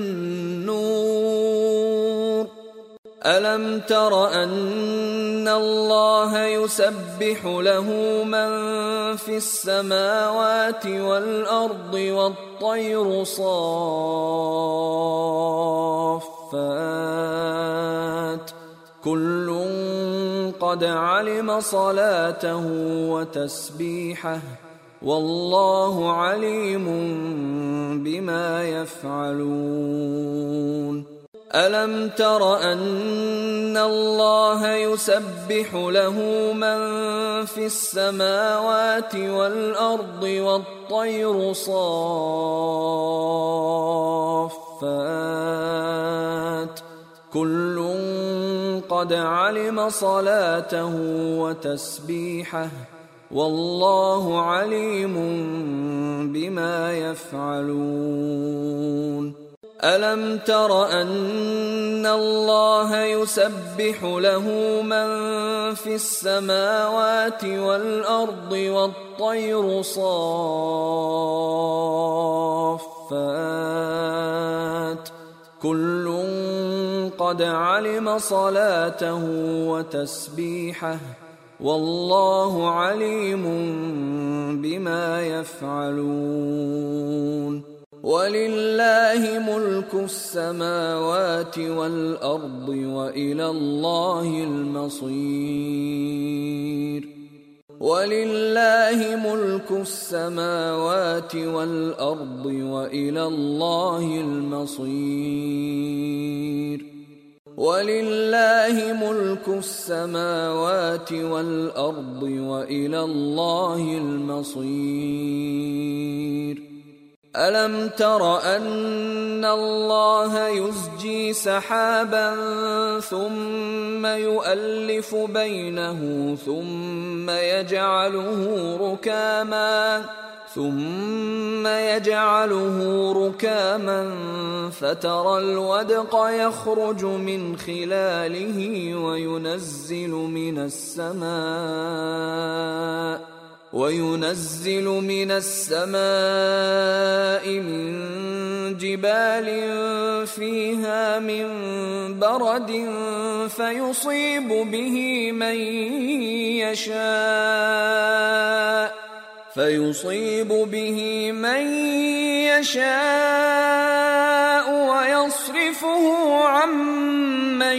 نور ألم تر أن الله يسبح له من في السماوات والأرض والطير صافات كل قد علم صلاته وتسبيحه والله عليم بما يفعلون ألم تر أن الله يسبح له من في السماوات والأرض والطير صافات كل قد علم صلاته وتسبيحه والله عليم بما يفعلون ألم تر أن الله يسبح له من في السماوات والأرض والطير صافات كل قد علم صلاته وتسبيحه والله عليم بما يفعلون ولله ملك السماوات والأرض وإلى الله المصير ولله ملك السماوات والأرض وإلى الله المصير ولله ملك السماوات والأرض وإلى الله المصير ألم تر أن الله يزجي سحابا ثم يؤلف بينه ثم يجعله ركاما ثم يجعله ركاما فترى الودق يخرج من خلاله وينزل من السماء وينزل من السماء من جبال فيها من برد فيصيب به من يشاء فيصيب به من يشاء ويصرفه عن من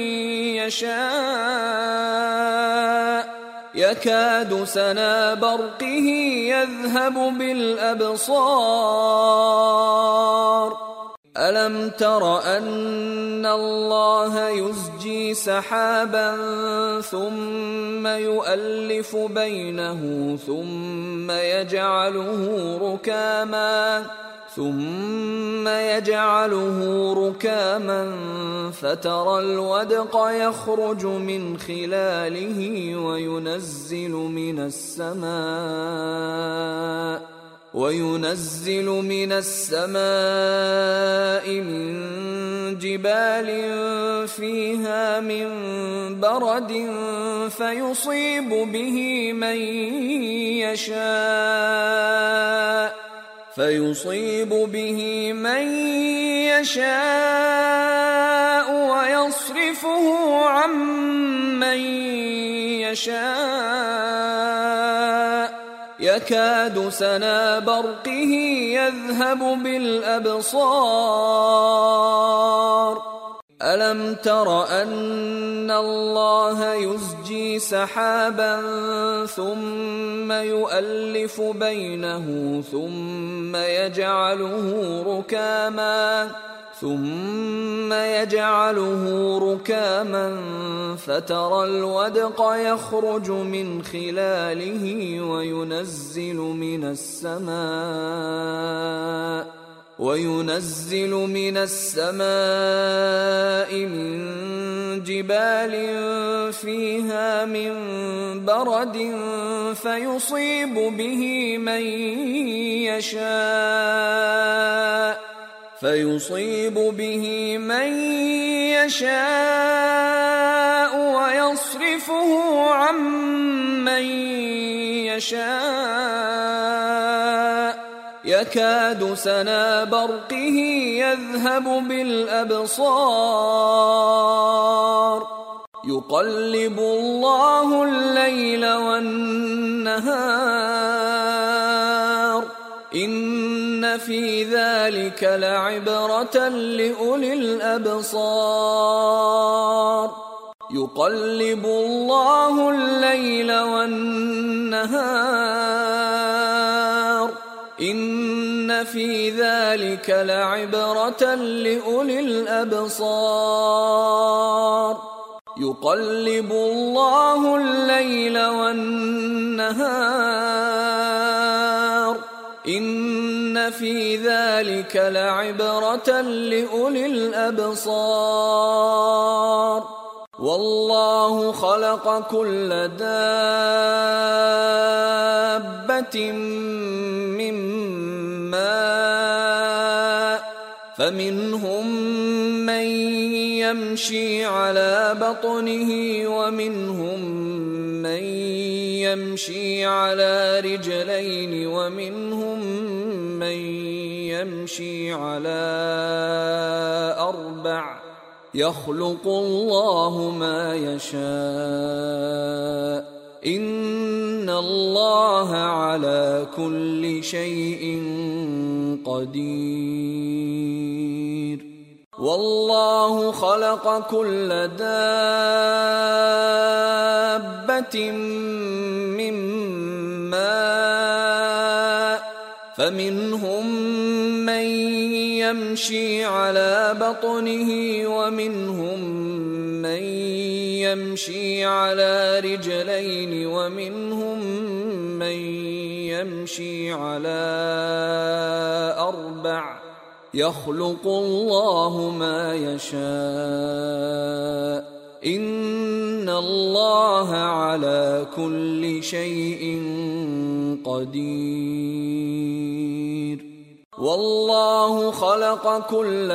يشاء يكاد سنا برقه يذهب بالأبصار ألم تر أن الله يزجي سحابا ثم يؤلف بينه ثم يجعله ركاما ثم يجعله ركاما فترى الودق يخرج من خلاله وينزل من السماء وينزل من السماء من جبال فيها من برد فيصيب به من يشاء فيصيب به من يشاء ويصرفه عن من يشاء يكاد سنا برقه يذهب بالأبصار ألم تر أن الله يزجي سحابا ثم يؤلف بينه ثم يجعله ركاما ثم يجعله ركاما فترى الودق يخرج من خلاله وينزل من السماء وينزل من السماء من جبال فيها من برد فيصيب به من يشاء فيصيب به من يشاء ويصرفه عن من يشاء يكاد سنا برقه يذهب بالأبصار يقلب الله الليل والنهار إن في ذلك لعبرة لأولي الأبصار يقلب الله الليل والنهار إن في ذلك لعبرة لأولي الأبصار يقلب الله الليل والنهار إن في ذلك لعبرة لأولي الأبصار والله خلق كل دابة من ماء فمنهم من يمشي على بطنه ومنهم من يمشي على رجلين ومنهم من يمشي على أربع يخلق الله ما يشاء إن الله على كل شيء قدير والله خلق كل دابة من ماء فمنهم من يمشي على بطنه ومنهم من يمشي على رجلين ومنهم من يمشي على أربع يخلق الله ما يشاء إن الله على كل شيء قدير والله خلق كل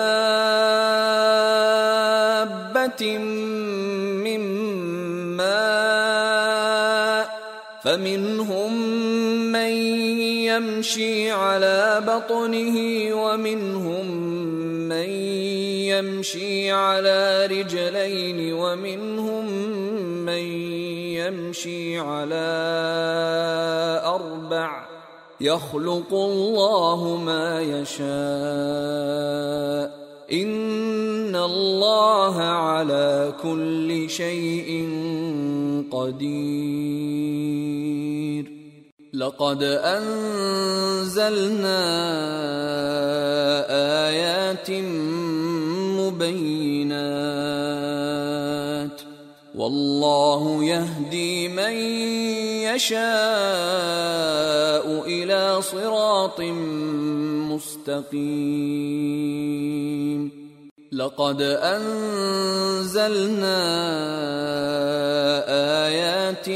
دابة من ماء فمنهم من يمشي على بطنه ومنهم من يمشي على رجلين ومنهم من يمشي على أربع يخلق الله ما يشاء إن الله على كل شيء قدير لقد أنزلنا آيات مبينات والله يهدي من يشاء إلى صراط مستقيم لقد أنزلنا آيات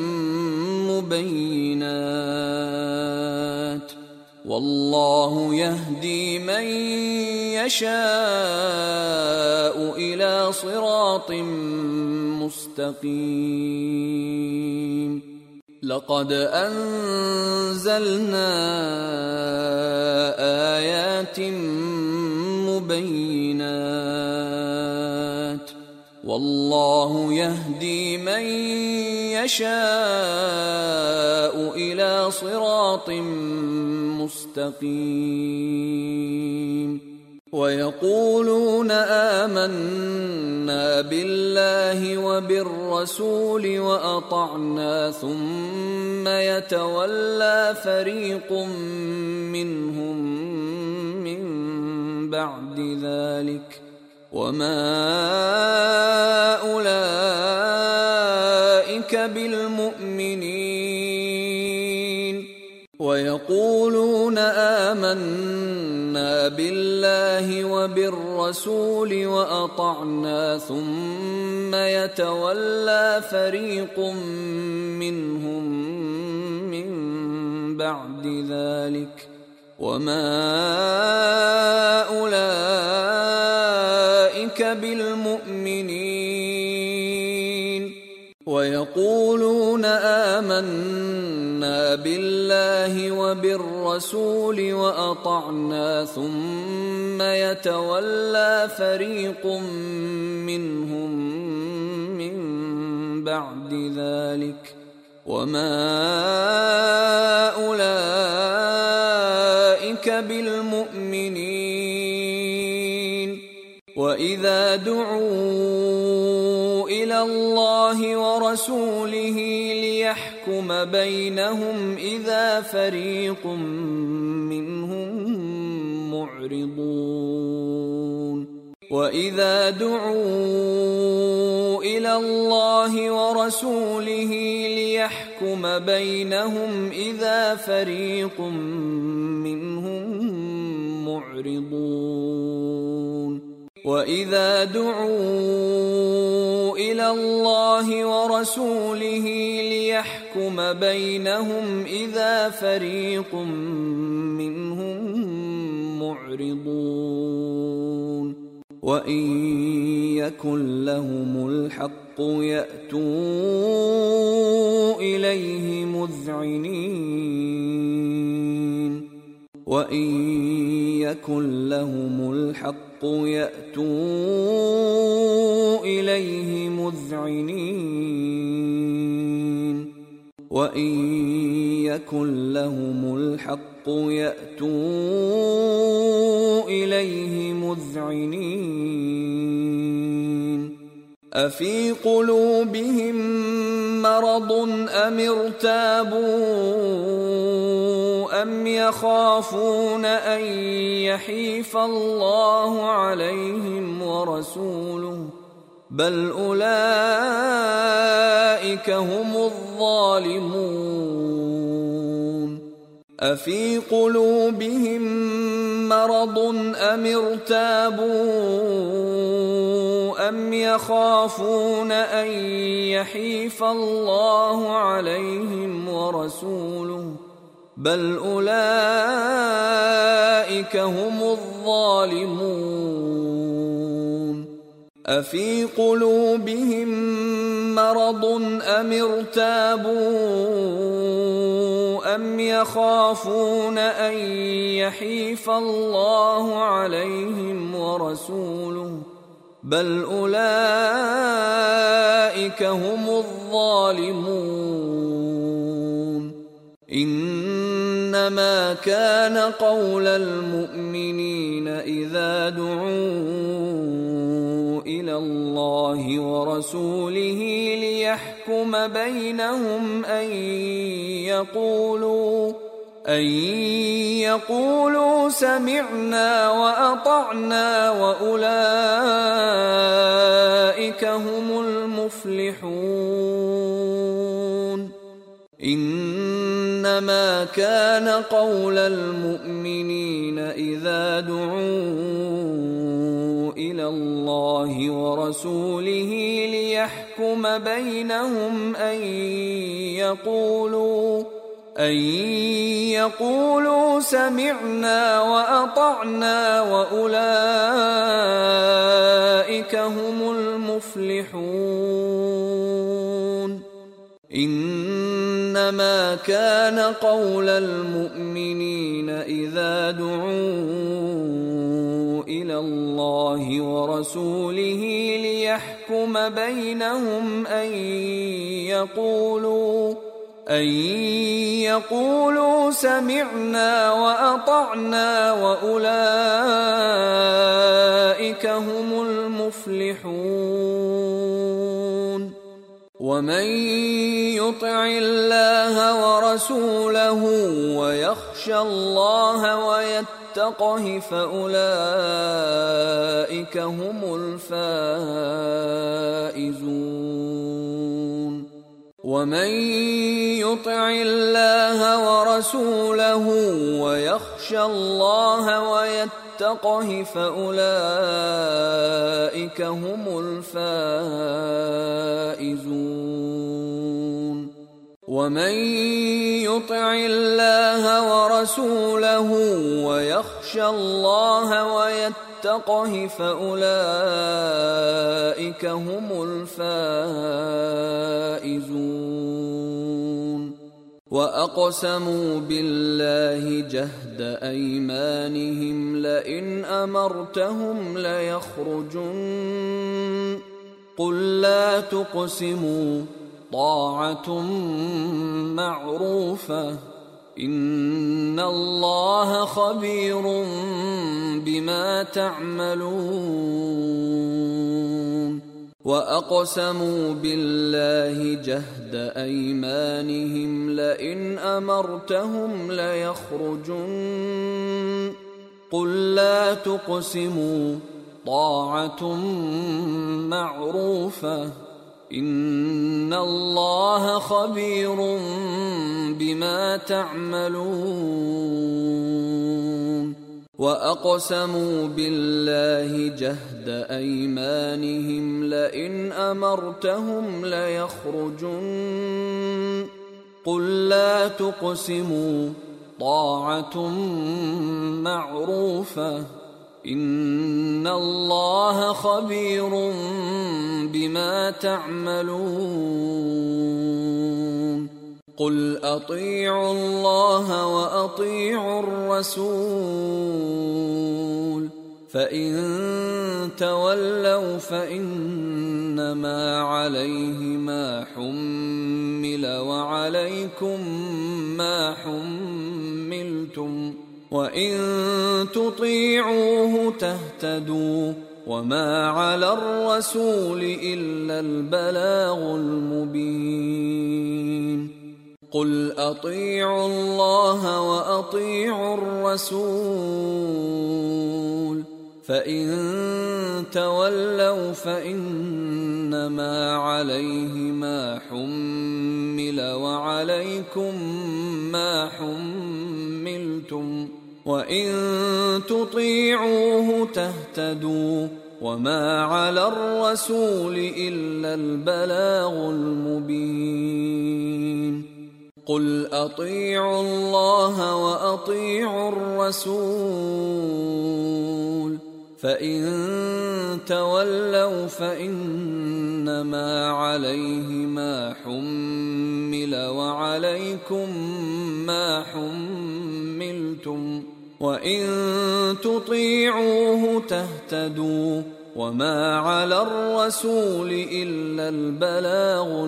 مبينات والله يهدي من يشاء إلى صراط مستقيم لقد أنزلنا آيات مبينات والله يهدي من يشاء إلى صراط مستقيم ويقولون آمنا بالله وبالرسول وأطعنا ثم يتولى فريق منهم من بعد ذلك وما أولئك بالمؤمنين ويقولون آمنا بالله وبالرسول وأطعنا ثم يتولى فريق منهم من بعد ذلك وما أولئك بالمؤمنين ويقولون آمنا بالله وبالرسول وأطعنا ثم يتولى فريق منهم من بعد ذلك وما أولئك بالمؤمنين وإذا دعوا إلى إلى الله ورسوله ليحكم بينهم إذا فريق منهم معرضون وإذا دعوا إلى الله ورسوله ليحكم بينهم إذا فريق منهم معرضون وإذا دعوا إلى الله ورسوله ليحكم بينهم إذا فريق منهم معرضون وإن يكن لهم الحق يأتوا إليه مذعنين وإن يكن لهم الحق يأتوا إليه مذعنين وإن يكن لهم الحق يأتوا إليه مذعنين أفي قلوبهم مرض أم ارتابوا أم يخافون أن يحيف الله عليهم ورسوله بل أولئك هم الظالمون أفي قلوبهم مرض أم ارتابوا أم يخافون أن يحيف الله عليهم ورسوله بل أولئك هم الظالمون أفي قلوبهم مرض أم ارتابوا أم يخافون أن يحيف الله عليهم ورسوله بل أولئك هم الظالمون إنما كان قول المؤمنين إذا دعوا إلى الله ورسوله ليحكم بينهم أن يقولوا أن يقولوا سمعنا وأطعنا وأولئك هم المفلحون إنما كان قول المؤمنين إذا دعوا إلى الله ورسوله ليحكم بينهم أن يقولوا أن يقولوا سمعنا وأطعنا وأولئك هم المفلحون إنما كان قول المؤمنين إذا دعوا إلى الله ورسوله ليحكم بينهم أن يقولوا أن يقولوا سمعنا وأطعنا وأولئك هم المفلحون ومن يطع الله ورسوله ويخشى الله ويتقه فأولئك هم الفائزون ومن يطع الله ورسوله ويخشى الله ويتقه فأولئك هم الفائزون ومن يطع الله ورسوله ويخشى الله ويتقه فأولئك هم الفائزون وأقسموا بالله جهد أيمانهم لئن أمرتهم ليخرجن قل لا تقسموا طاعة معروفة إن الله خبير بما تعملون وأقسموا بالله جهد أيمانهم لئن أمرتهم ليخرجن قل لا تقسموا طاعة معروفة إن الله خبير بما تعملون وأقسموا بالله جهد أيمانهم لئن أمرتهم ليخرجن قل لا تقسموا طاعة معروفة إن الله خبير بما تعملون قل أطيعوا الله وأطيعوا الرسول فإن تولوا فإنما عليه ما حمل وعليكم ما حملتم وإن تطيعوه تهتدوا وما على الرسول إلا البلاغ المبين قل أطيعوا الله وأطيعوا الرسول فإن تولوا فإنما عليه ما حمل وعليكم ما حملتم وإن تطيعوه تهتدوا وما على الرسول إلا البلاغ المبين قل أطيعوا الله وأطيعوا الرسول فإن تولوا فإنما عليه ما حمل وعليكم ما حملتم وإن تطيعوه تهتدوا وما على الرسول إلا البلاغ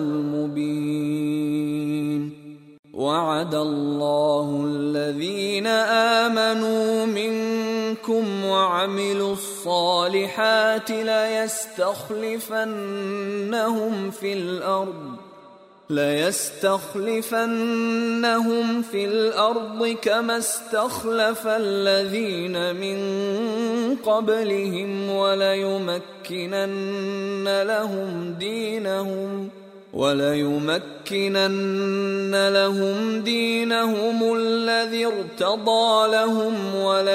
المبين وعد الله الذين آمنوا منكم وعملوا الصالحات ليستخلفنهم في الأرض ليستخلفنهم في الأرض كما استخلف الذين من قبلهم وليمكنن لهم دينهم وليمكنن لهم دينهم الذي ارتضى لهم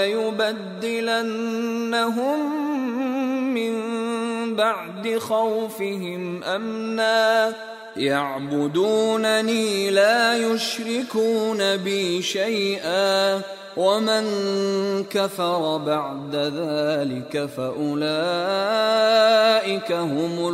وليبدلنهم من بعد خوفهم أمنا يعبدونني لا يشركون بي شيئا ومن كفر بعد ذلك فأولئك هم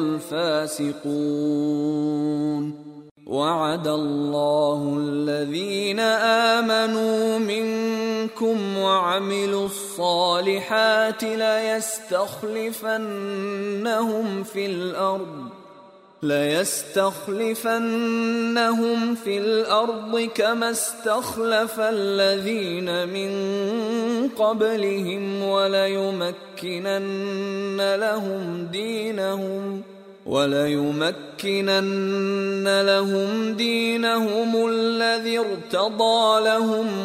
الفاسقون وعد الله الذين آمنوا منكم وعملوا الصالحات ليستخلفنهم في الأرض ليستخلفنهم في الأرض كما استخلف الذين من قبلهم وليمكنن لهم دينهم وليمكنن لهم دينهم الذي ارتضى لهم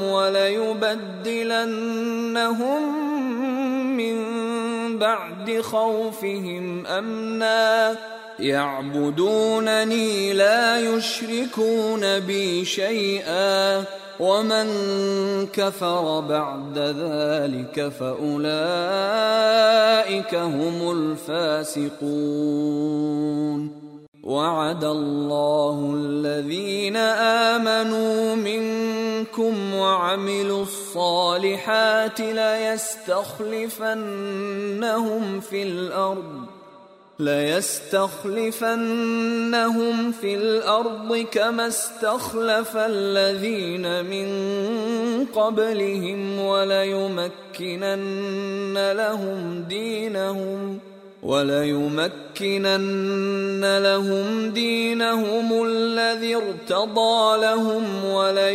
وليبدلنهم من بعد خوفهم أمنا يعبدونني لا يشركون بي شيئا ومن كفر بعد ذلك فأولئك هم الفاسقون وعد الله الذين آمنوا منكم وعملوا الصالحات ليستخلفنهم في الأرض ليستخلفنهم في الأرض كما استخلف الذين من قبلهم وليمكنن لهم دينهم وليمكنن لهم دينهم الذي ارتضى لهم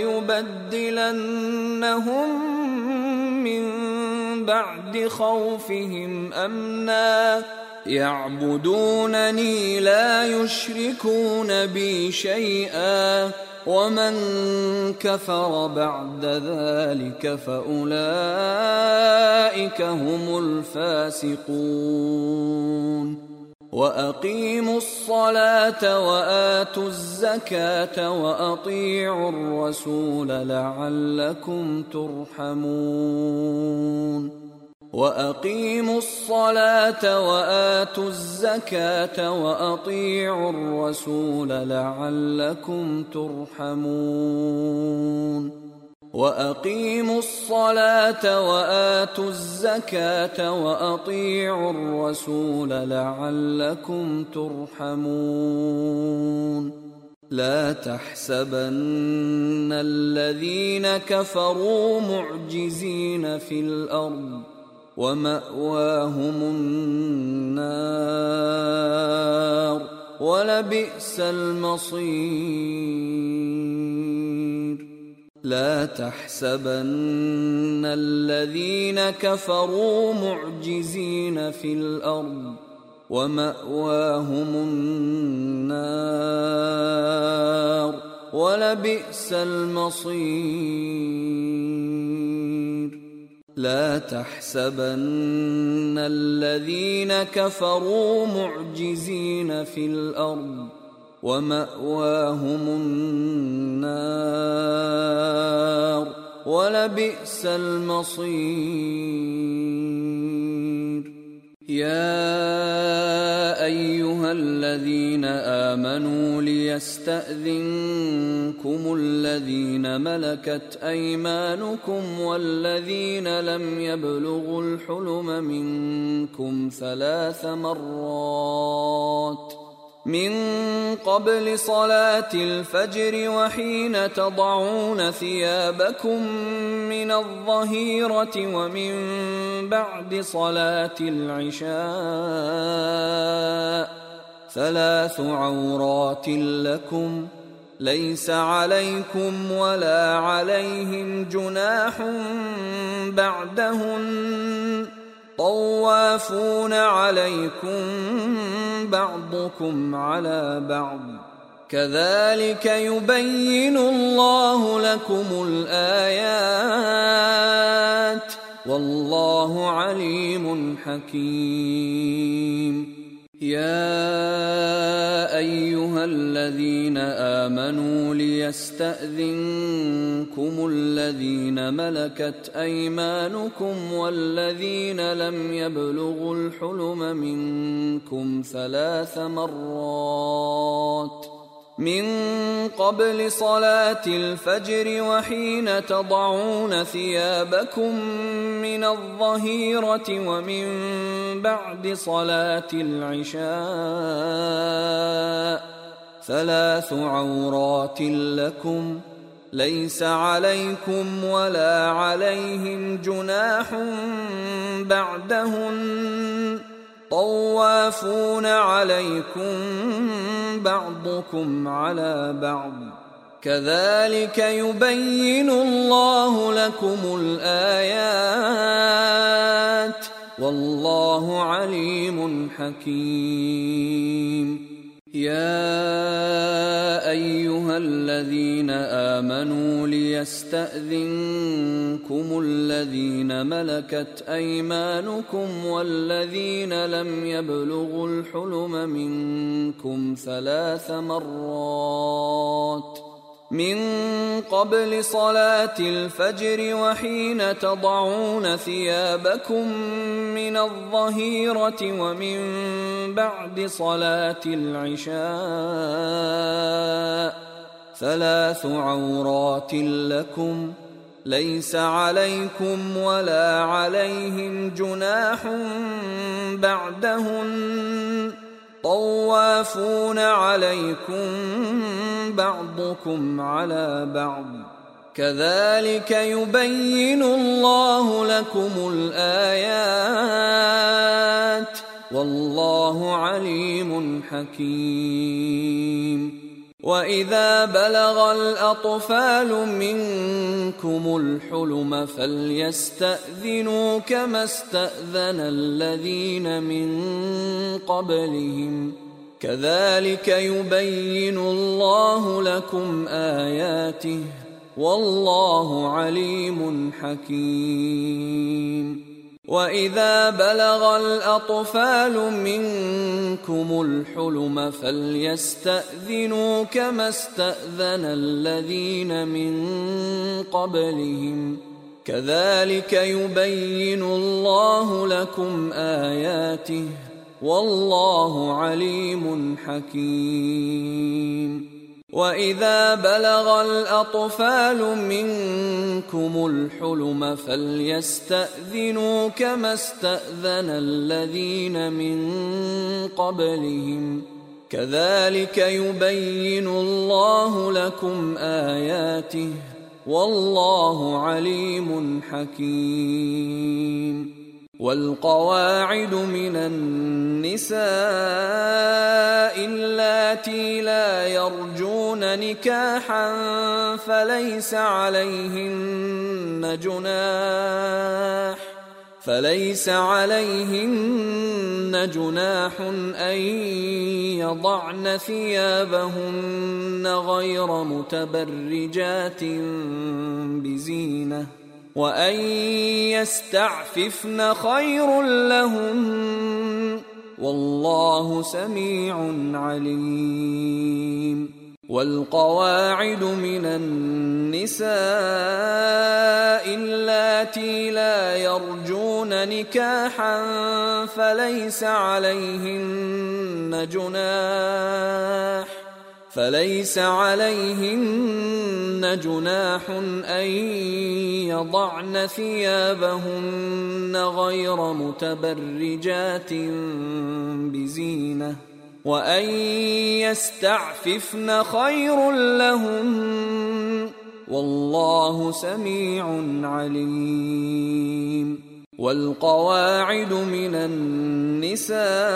وليبدلنهم من بعد خوفهم أمنا يعبدونني لا يشركون بي شيئا ومن كفر بعد ذلك فأولئك هم الفاسقون وأقيموا الصلاة وآتوا الزكاة وأطيعوا الرسول لعلكم ترحمون وأقيموا الصلاة وآتوا الزكاة وأطيعوا الرسول لعلكم ترحمون وأقيموا الصلاة وآتوا الزكاة وأطيعوا الرسول لعلكم ترحمون لا تحسبن الذين كفروا معجزين في الأرض ومأواهم النار ولبئس المصير لا تحسبن الذين كفروا معجزين في الأرض ومأواهم النار ولبئس المصير لا تحسبن الذين كفروا معجزين في الأرض ومأواهم النار ولبئس المصير يا أيها الذين آمنوا ليستأذنكم الذين ملكت أيمانكم والذين لم يبلغوا الحلم منكم ثلاث مرات من قبل صلاة الفجر وحين تضعون ثيابكم من الظهيرة ومن بعد صلاة العشاء ثلاث عورات لكم ليس عليكم ولا عليهم جناح بعدهن طوافون عليكم بعضكم على بعض كذلك يبين الله لكم الآيات والله عليم حكيم يا أيها الذين آمنوا ليستأذنكم الذين ملكت أيمانكم والذين لم يبلغوا الحلم منكم ثلاث مرات من قبل صلاة الفجر وحين تضعون ثيابكم من الظهيرة ومن بعد صلاة العشاء ثلاث عورات لكم ليس عليكم ولا عليهم جناح بعدهن طوافون عليكم بعضكم على بعض كذلك يبين الله لكم الآيات والله عليم حكيم يا أيها الذين آمنوا ليستأذنكم الذين ملكت أيمانكم والذين لم يبلغوا الحلم منكم ثلاث مرات من قبل صلاة الفجر وحين تضعون ثيابكم من الظهيرة ومن بعد صلاة العشاء ثلاث عورات لكم ليس عليكم ولا عليهم جناح بعدهن طوافون عليكم بعضكم على بعض كذلك يبين الله لكم الآيات والله عليم حكيم وإذا بلغ الأطفال منكم الحلم فليستأذنوا كما استأذن الذين من قبلهم كذلك يبين الله لكم آياته والله عليم حكيم. وإذا بلغ الأطفال منكم الحلم فليستأذنوا كما استأذن الذين من قبلهم كذلك يبين الله لكم آياته والله عليم حكيم. وإذا بلغ الأطفال منكم الحلم فليستأذنوا كما استأذن الذين من قبلهم كذلك يبين الله لكم آياته والله عليم حكيم. والقواعد من النساء اللاتي لا يرجون نكاحا فليس عليهن جناح فليس عليهن جناح أن يضعن ثيابهن غير متبرجات بزينة وأن يستعففن خير لهن والله سميع عليم. والقواعد من النساء اللاتي لا يرجون نكاحا فليس عليهن جناح فليس عليهن جناح أن يضعن ثيابهن غير متبرجات بزينة وأن يستعففن خير لهن والله سميع عليم. والقواعد من النساء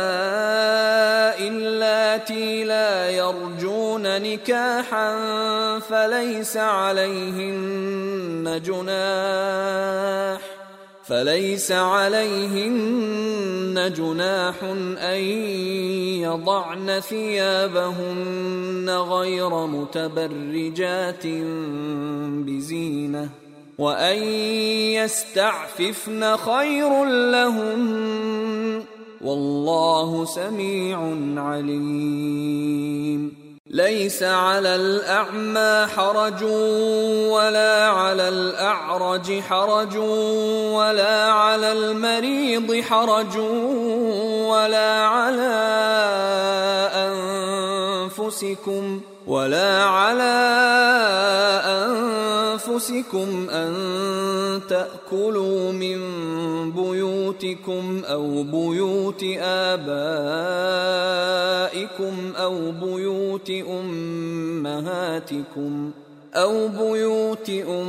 اللاتي لا يرجون نكاحا فليس عليهن جناح فليس عليهن جناح أن يضعن ثيابهن غير متبرجات بزينة وأن يستعففن خير لهن والله سميع عليم. ليس على الأعمى حرج ولا على الأعرج حرج ولا على المريض حرج ولا على أنفسكم ولا على أنفسكم أن تأكلوا من بيوتكم أو بيوت آبائكم أو بيوت أمهاتكم أو بيوت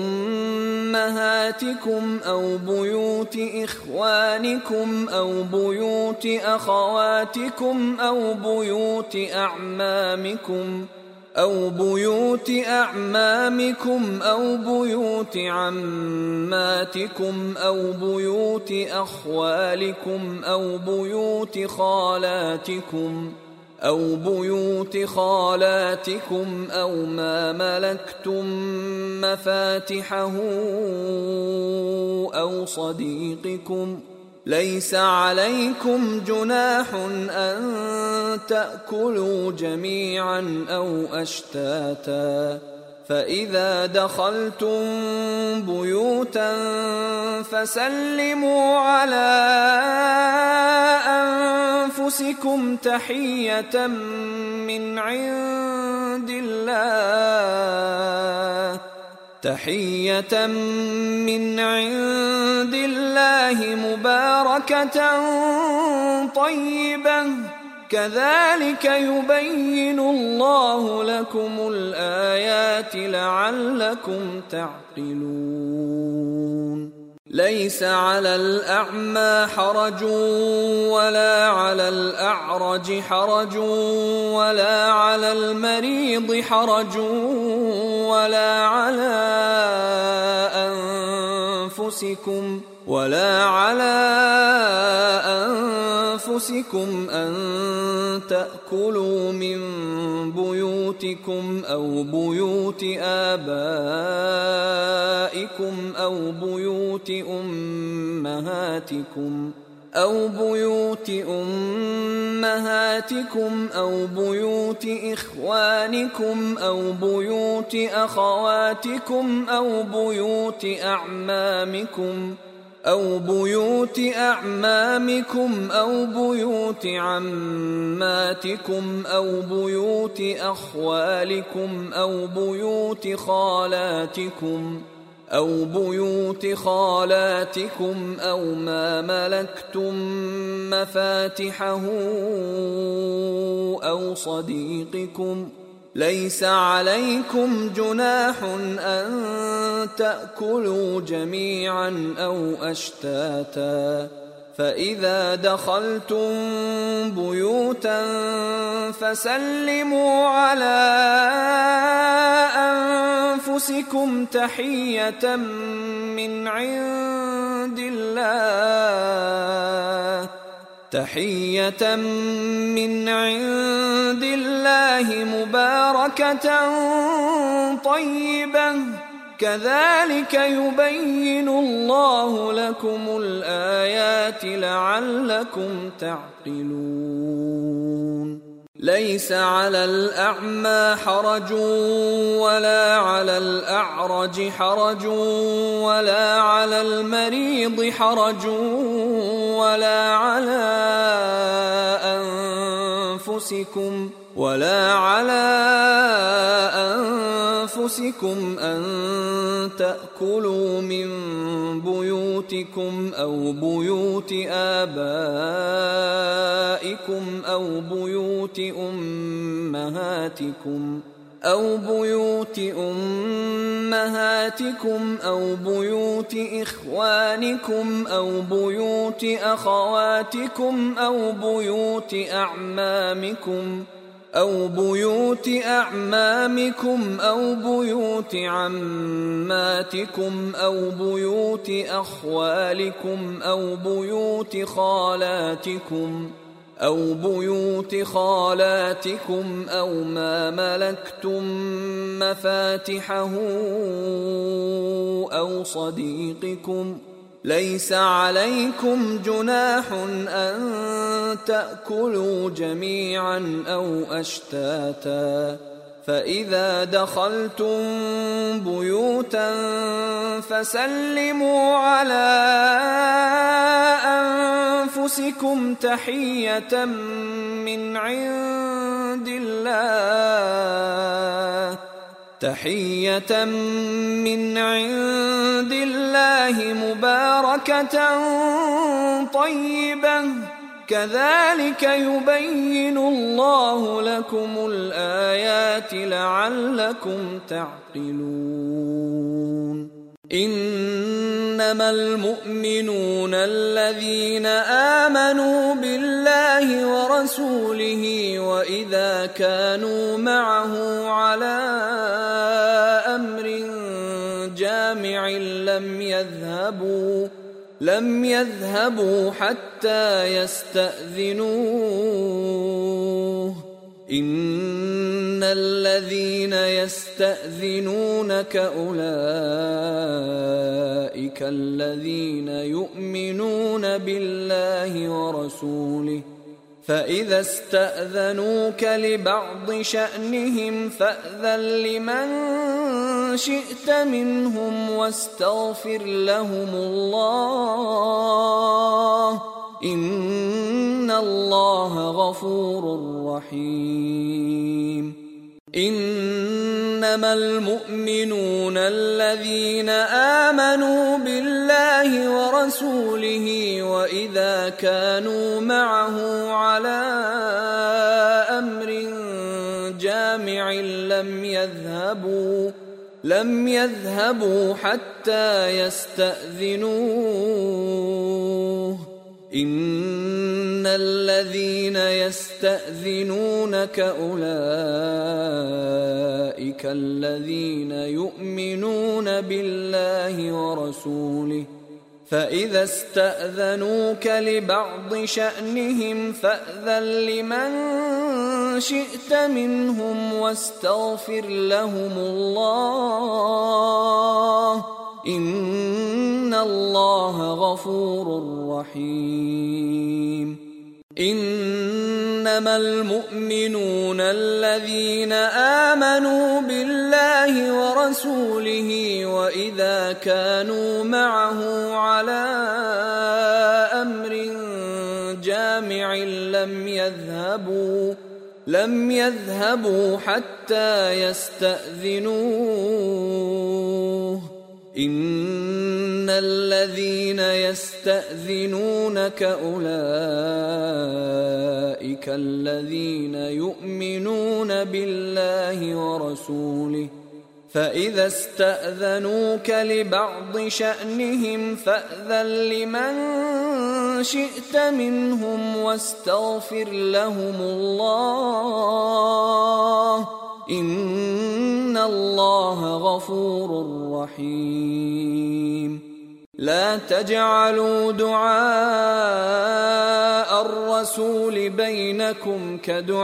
أمهاتكم أو بيوت إخوانكم أو بيوت أخواتكم أو بيوت أعمامكم أو بيوت أعمامكم أو بيوت عماتكم أو بيوت أخوالكم أو بيوت خالاتكم أو بيوت خالاتكم أو ما ملكتم مفاتحه أو صديقكم ليس عليكم جناح أن تأكلوا جميعا أو أشتاتا فإذا دخلتم بيوتا فسلموا على أنفسكم تحية من عند الله تحية من عند الله مباركة طيبة كذلك يبين الله لكم الآيات لعلكم تعقلون. ليس على الأعمى حرج ولا على الأعرج حرج ولا على المريض حرج ولا على أنفسكم ولا على أنفسكم أن تأكلوا من بيوتكم أو بيوت آبائكم أو بيوت أمهاتكم أو بيوت أمهاتكم أو بيوت إخوانكم أو بيوت أخواتكم أو بيوت أعمامكم أو بيوت أعمامكم أو بيوت عماتكم أو بيوت أخوالكم أو بيوت خالاتكم أو بيوت خالاتكم أو ما ملكتم مفاتحه أو صديقكم. ليس عليكم جناح أن تأكلوا جميعا أو أشتاتا، فإذا دخلتم بيوتا فسلموا على أنفسكم تحية من عند الله تحية من عند الله مباركة طيبة، كذلك يبين الله لكم الآيات لعلكم تعقلون. ليس على الأعمى حرج ولا على الأعرج حرج ولا على المريض حرج ولا على أنفسكم ولا على أنفسكم أن تأكلوا من بيوتكم أو بيوت آبائكم أو بيوت أمهاتكم أو بيوت أمهاتكم أو بيوت إخوانكم أو بيوت أخواتكم أو بيوت أعمامكم أو بيوت أعمامكم أو بيوت عماتكم أو بيوت أخوالكم أو بيوت خالاتكم أو بيوت خالاتكم أو ما ملكتم مفاتحه أو صديقكم. ليس عليكم جناح أن تأكلوا جميعا أو أشتاتا، فإذا دخلتم بيوتا فسلموا على أنفسكم تحية من عند الله تحية من عند الله مباركة طيبة، كذلك يبين الله لكم الآيات لعلكم تعقلون. إنما المؤمنون الذين آمنوا بالله ورسوله وإذا كانوا معه على أمر جامع لم يذهبوا لم يذهبوا حتى يستأذنوه. إن الذين يستأذنونك أولئك الذين يؤمنون بالله ورسوله، فإذا استأذنوك لبعض شأنهم فأذن لمن شئت منهم واستغفر لهم الله، إن الله غفور رحيم. إنما المؤمنون الذين آمنوا بالله ورسوله وإذا كانوا معه على أمر جامع لم يذهبوا لم يذهبوا حتى يستأذنوه إن الذين يستأذنونك أولئك الذين يؤمنون بالله ورسوله فإذا استأذنوك لبعض شأنهم فأذن لمن شئت منهم واستغفر لهم الله إن الله غفور رحيم إنما المؤمنون الذين آمنوا بالله ورسوله وإذا كانوا معه على أمر جامع لم يذهبوا لم يذهبوا حتى يستأذنوه إن الذين يستأذنونك أولئك الذين يؤمنون بالله ورسوله فإذا استأذنوك لبعض شأنهم فأذن لمن شئت منهم واستغفر لهم الله إن الله غفور رحيم لا تجعلوا دعاء الرسول بينكم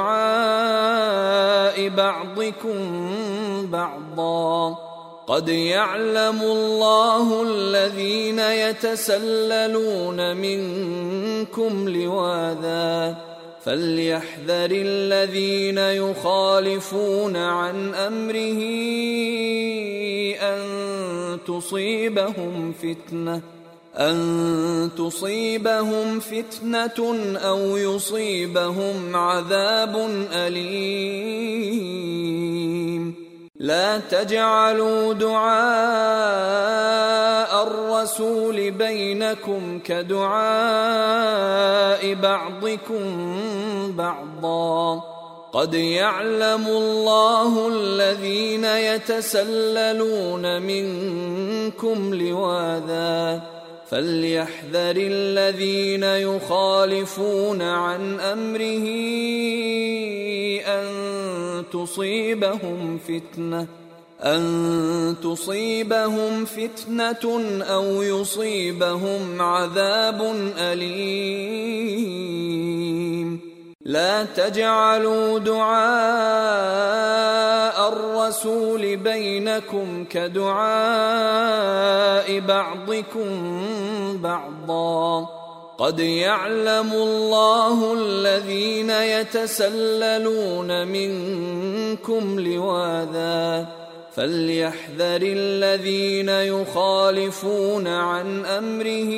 كدعاء بعضكم بعضا قد يعلم الله الذين يتسللون منكم لواذا فليحذر الذين يخالفون عن أمره أن تصيبهم فتنة أن تصيبهم فتنة أو يصيبهم عذاب أليم لا تجعلوا دعاء الرسول بينكم كدعاء بعضكم بعضا قد يعلم الله الذين يتسللون منكم لواذا فليحذر الذين يخالفون عن أمره أن تصيبهم فتنة أن تصيبهم فتنة أو يصيبهم عذاب أليم لا تجعلوا دعاء الرسول بينكم كدعاء بعضكم بعضا قد يعلم الله الذين يتسللون منكم لواذا فليحذر الذين يخالفون عن أمره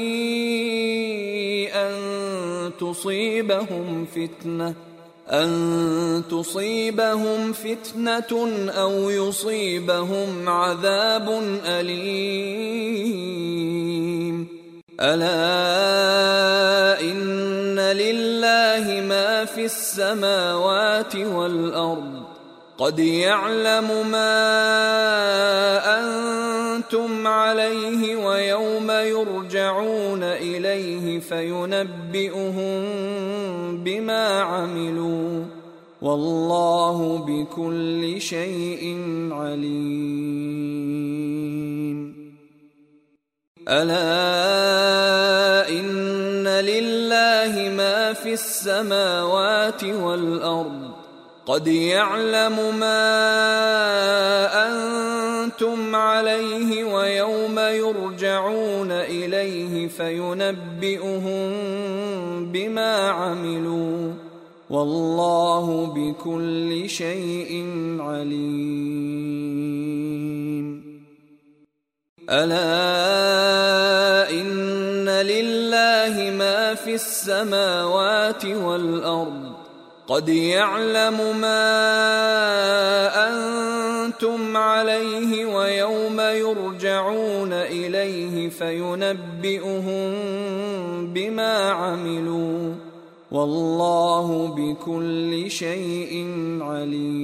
أن تصيبهم فتنة أن تصيبهم فتنة أو يصيبهم عذاب أليم ألا إن لله ما في السماوات والأرض قد يعلم ما أنتم عليه ويوم يرجعون إليه فينبئهم بما عملوا والله بكل شيء عليم ألا إن لله ما في السماوات والأرض قد يعلم ما أنتم عليه ويوم يرجعون إليه فينبئهم بما عملوا والله بكل شيء عليم ألا إن لله ما في السماوات والأرض قد يعلم ما أنتم عليه ويوم يرجعون إليه فينبئهم بما عملوا والله بكل شيء عليم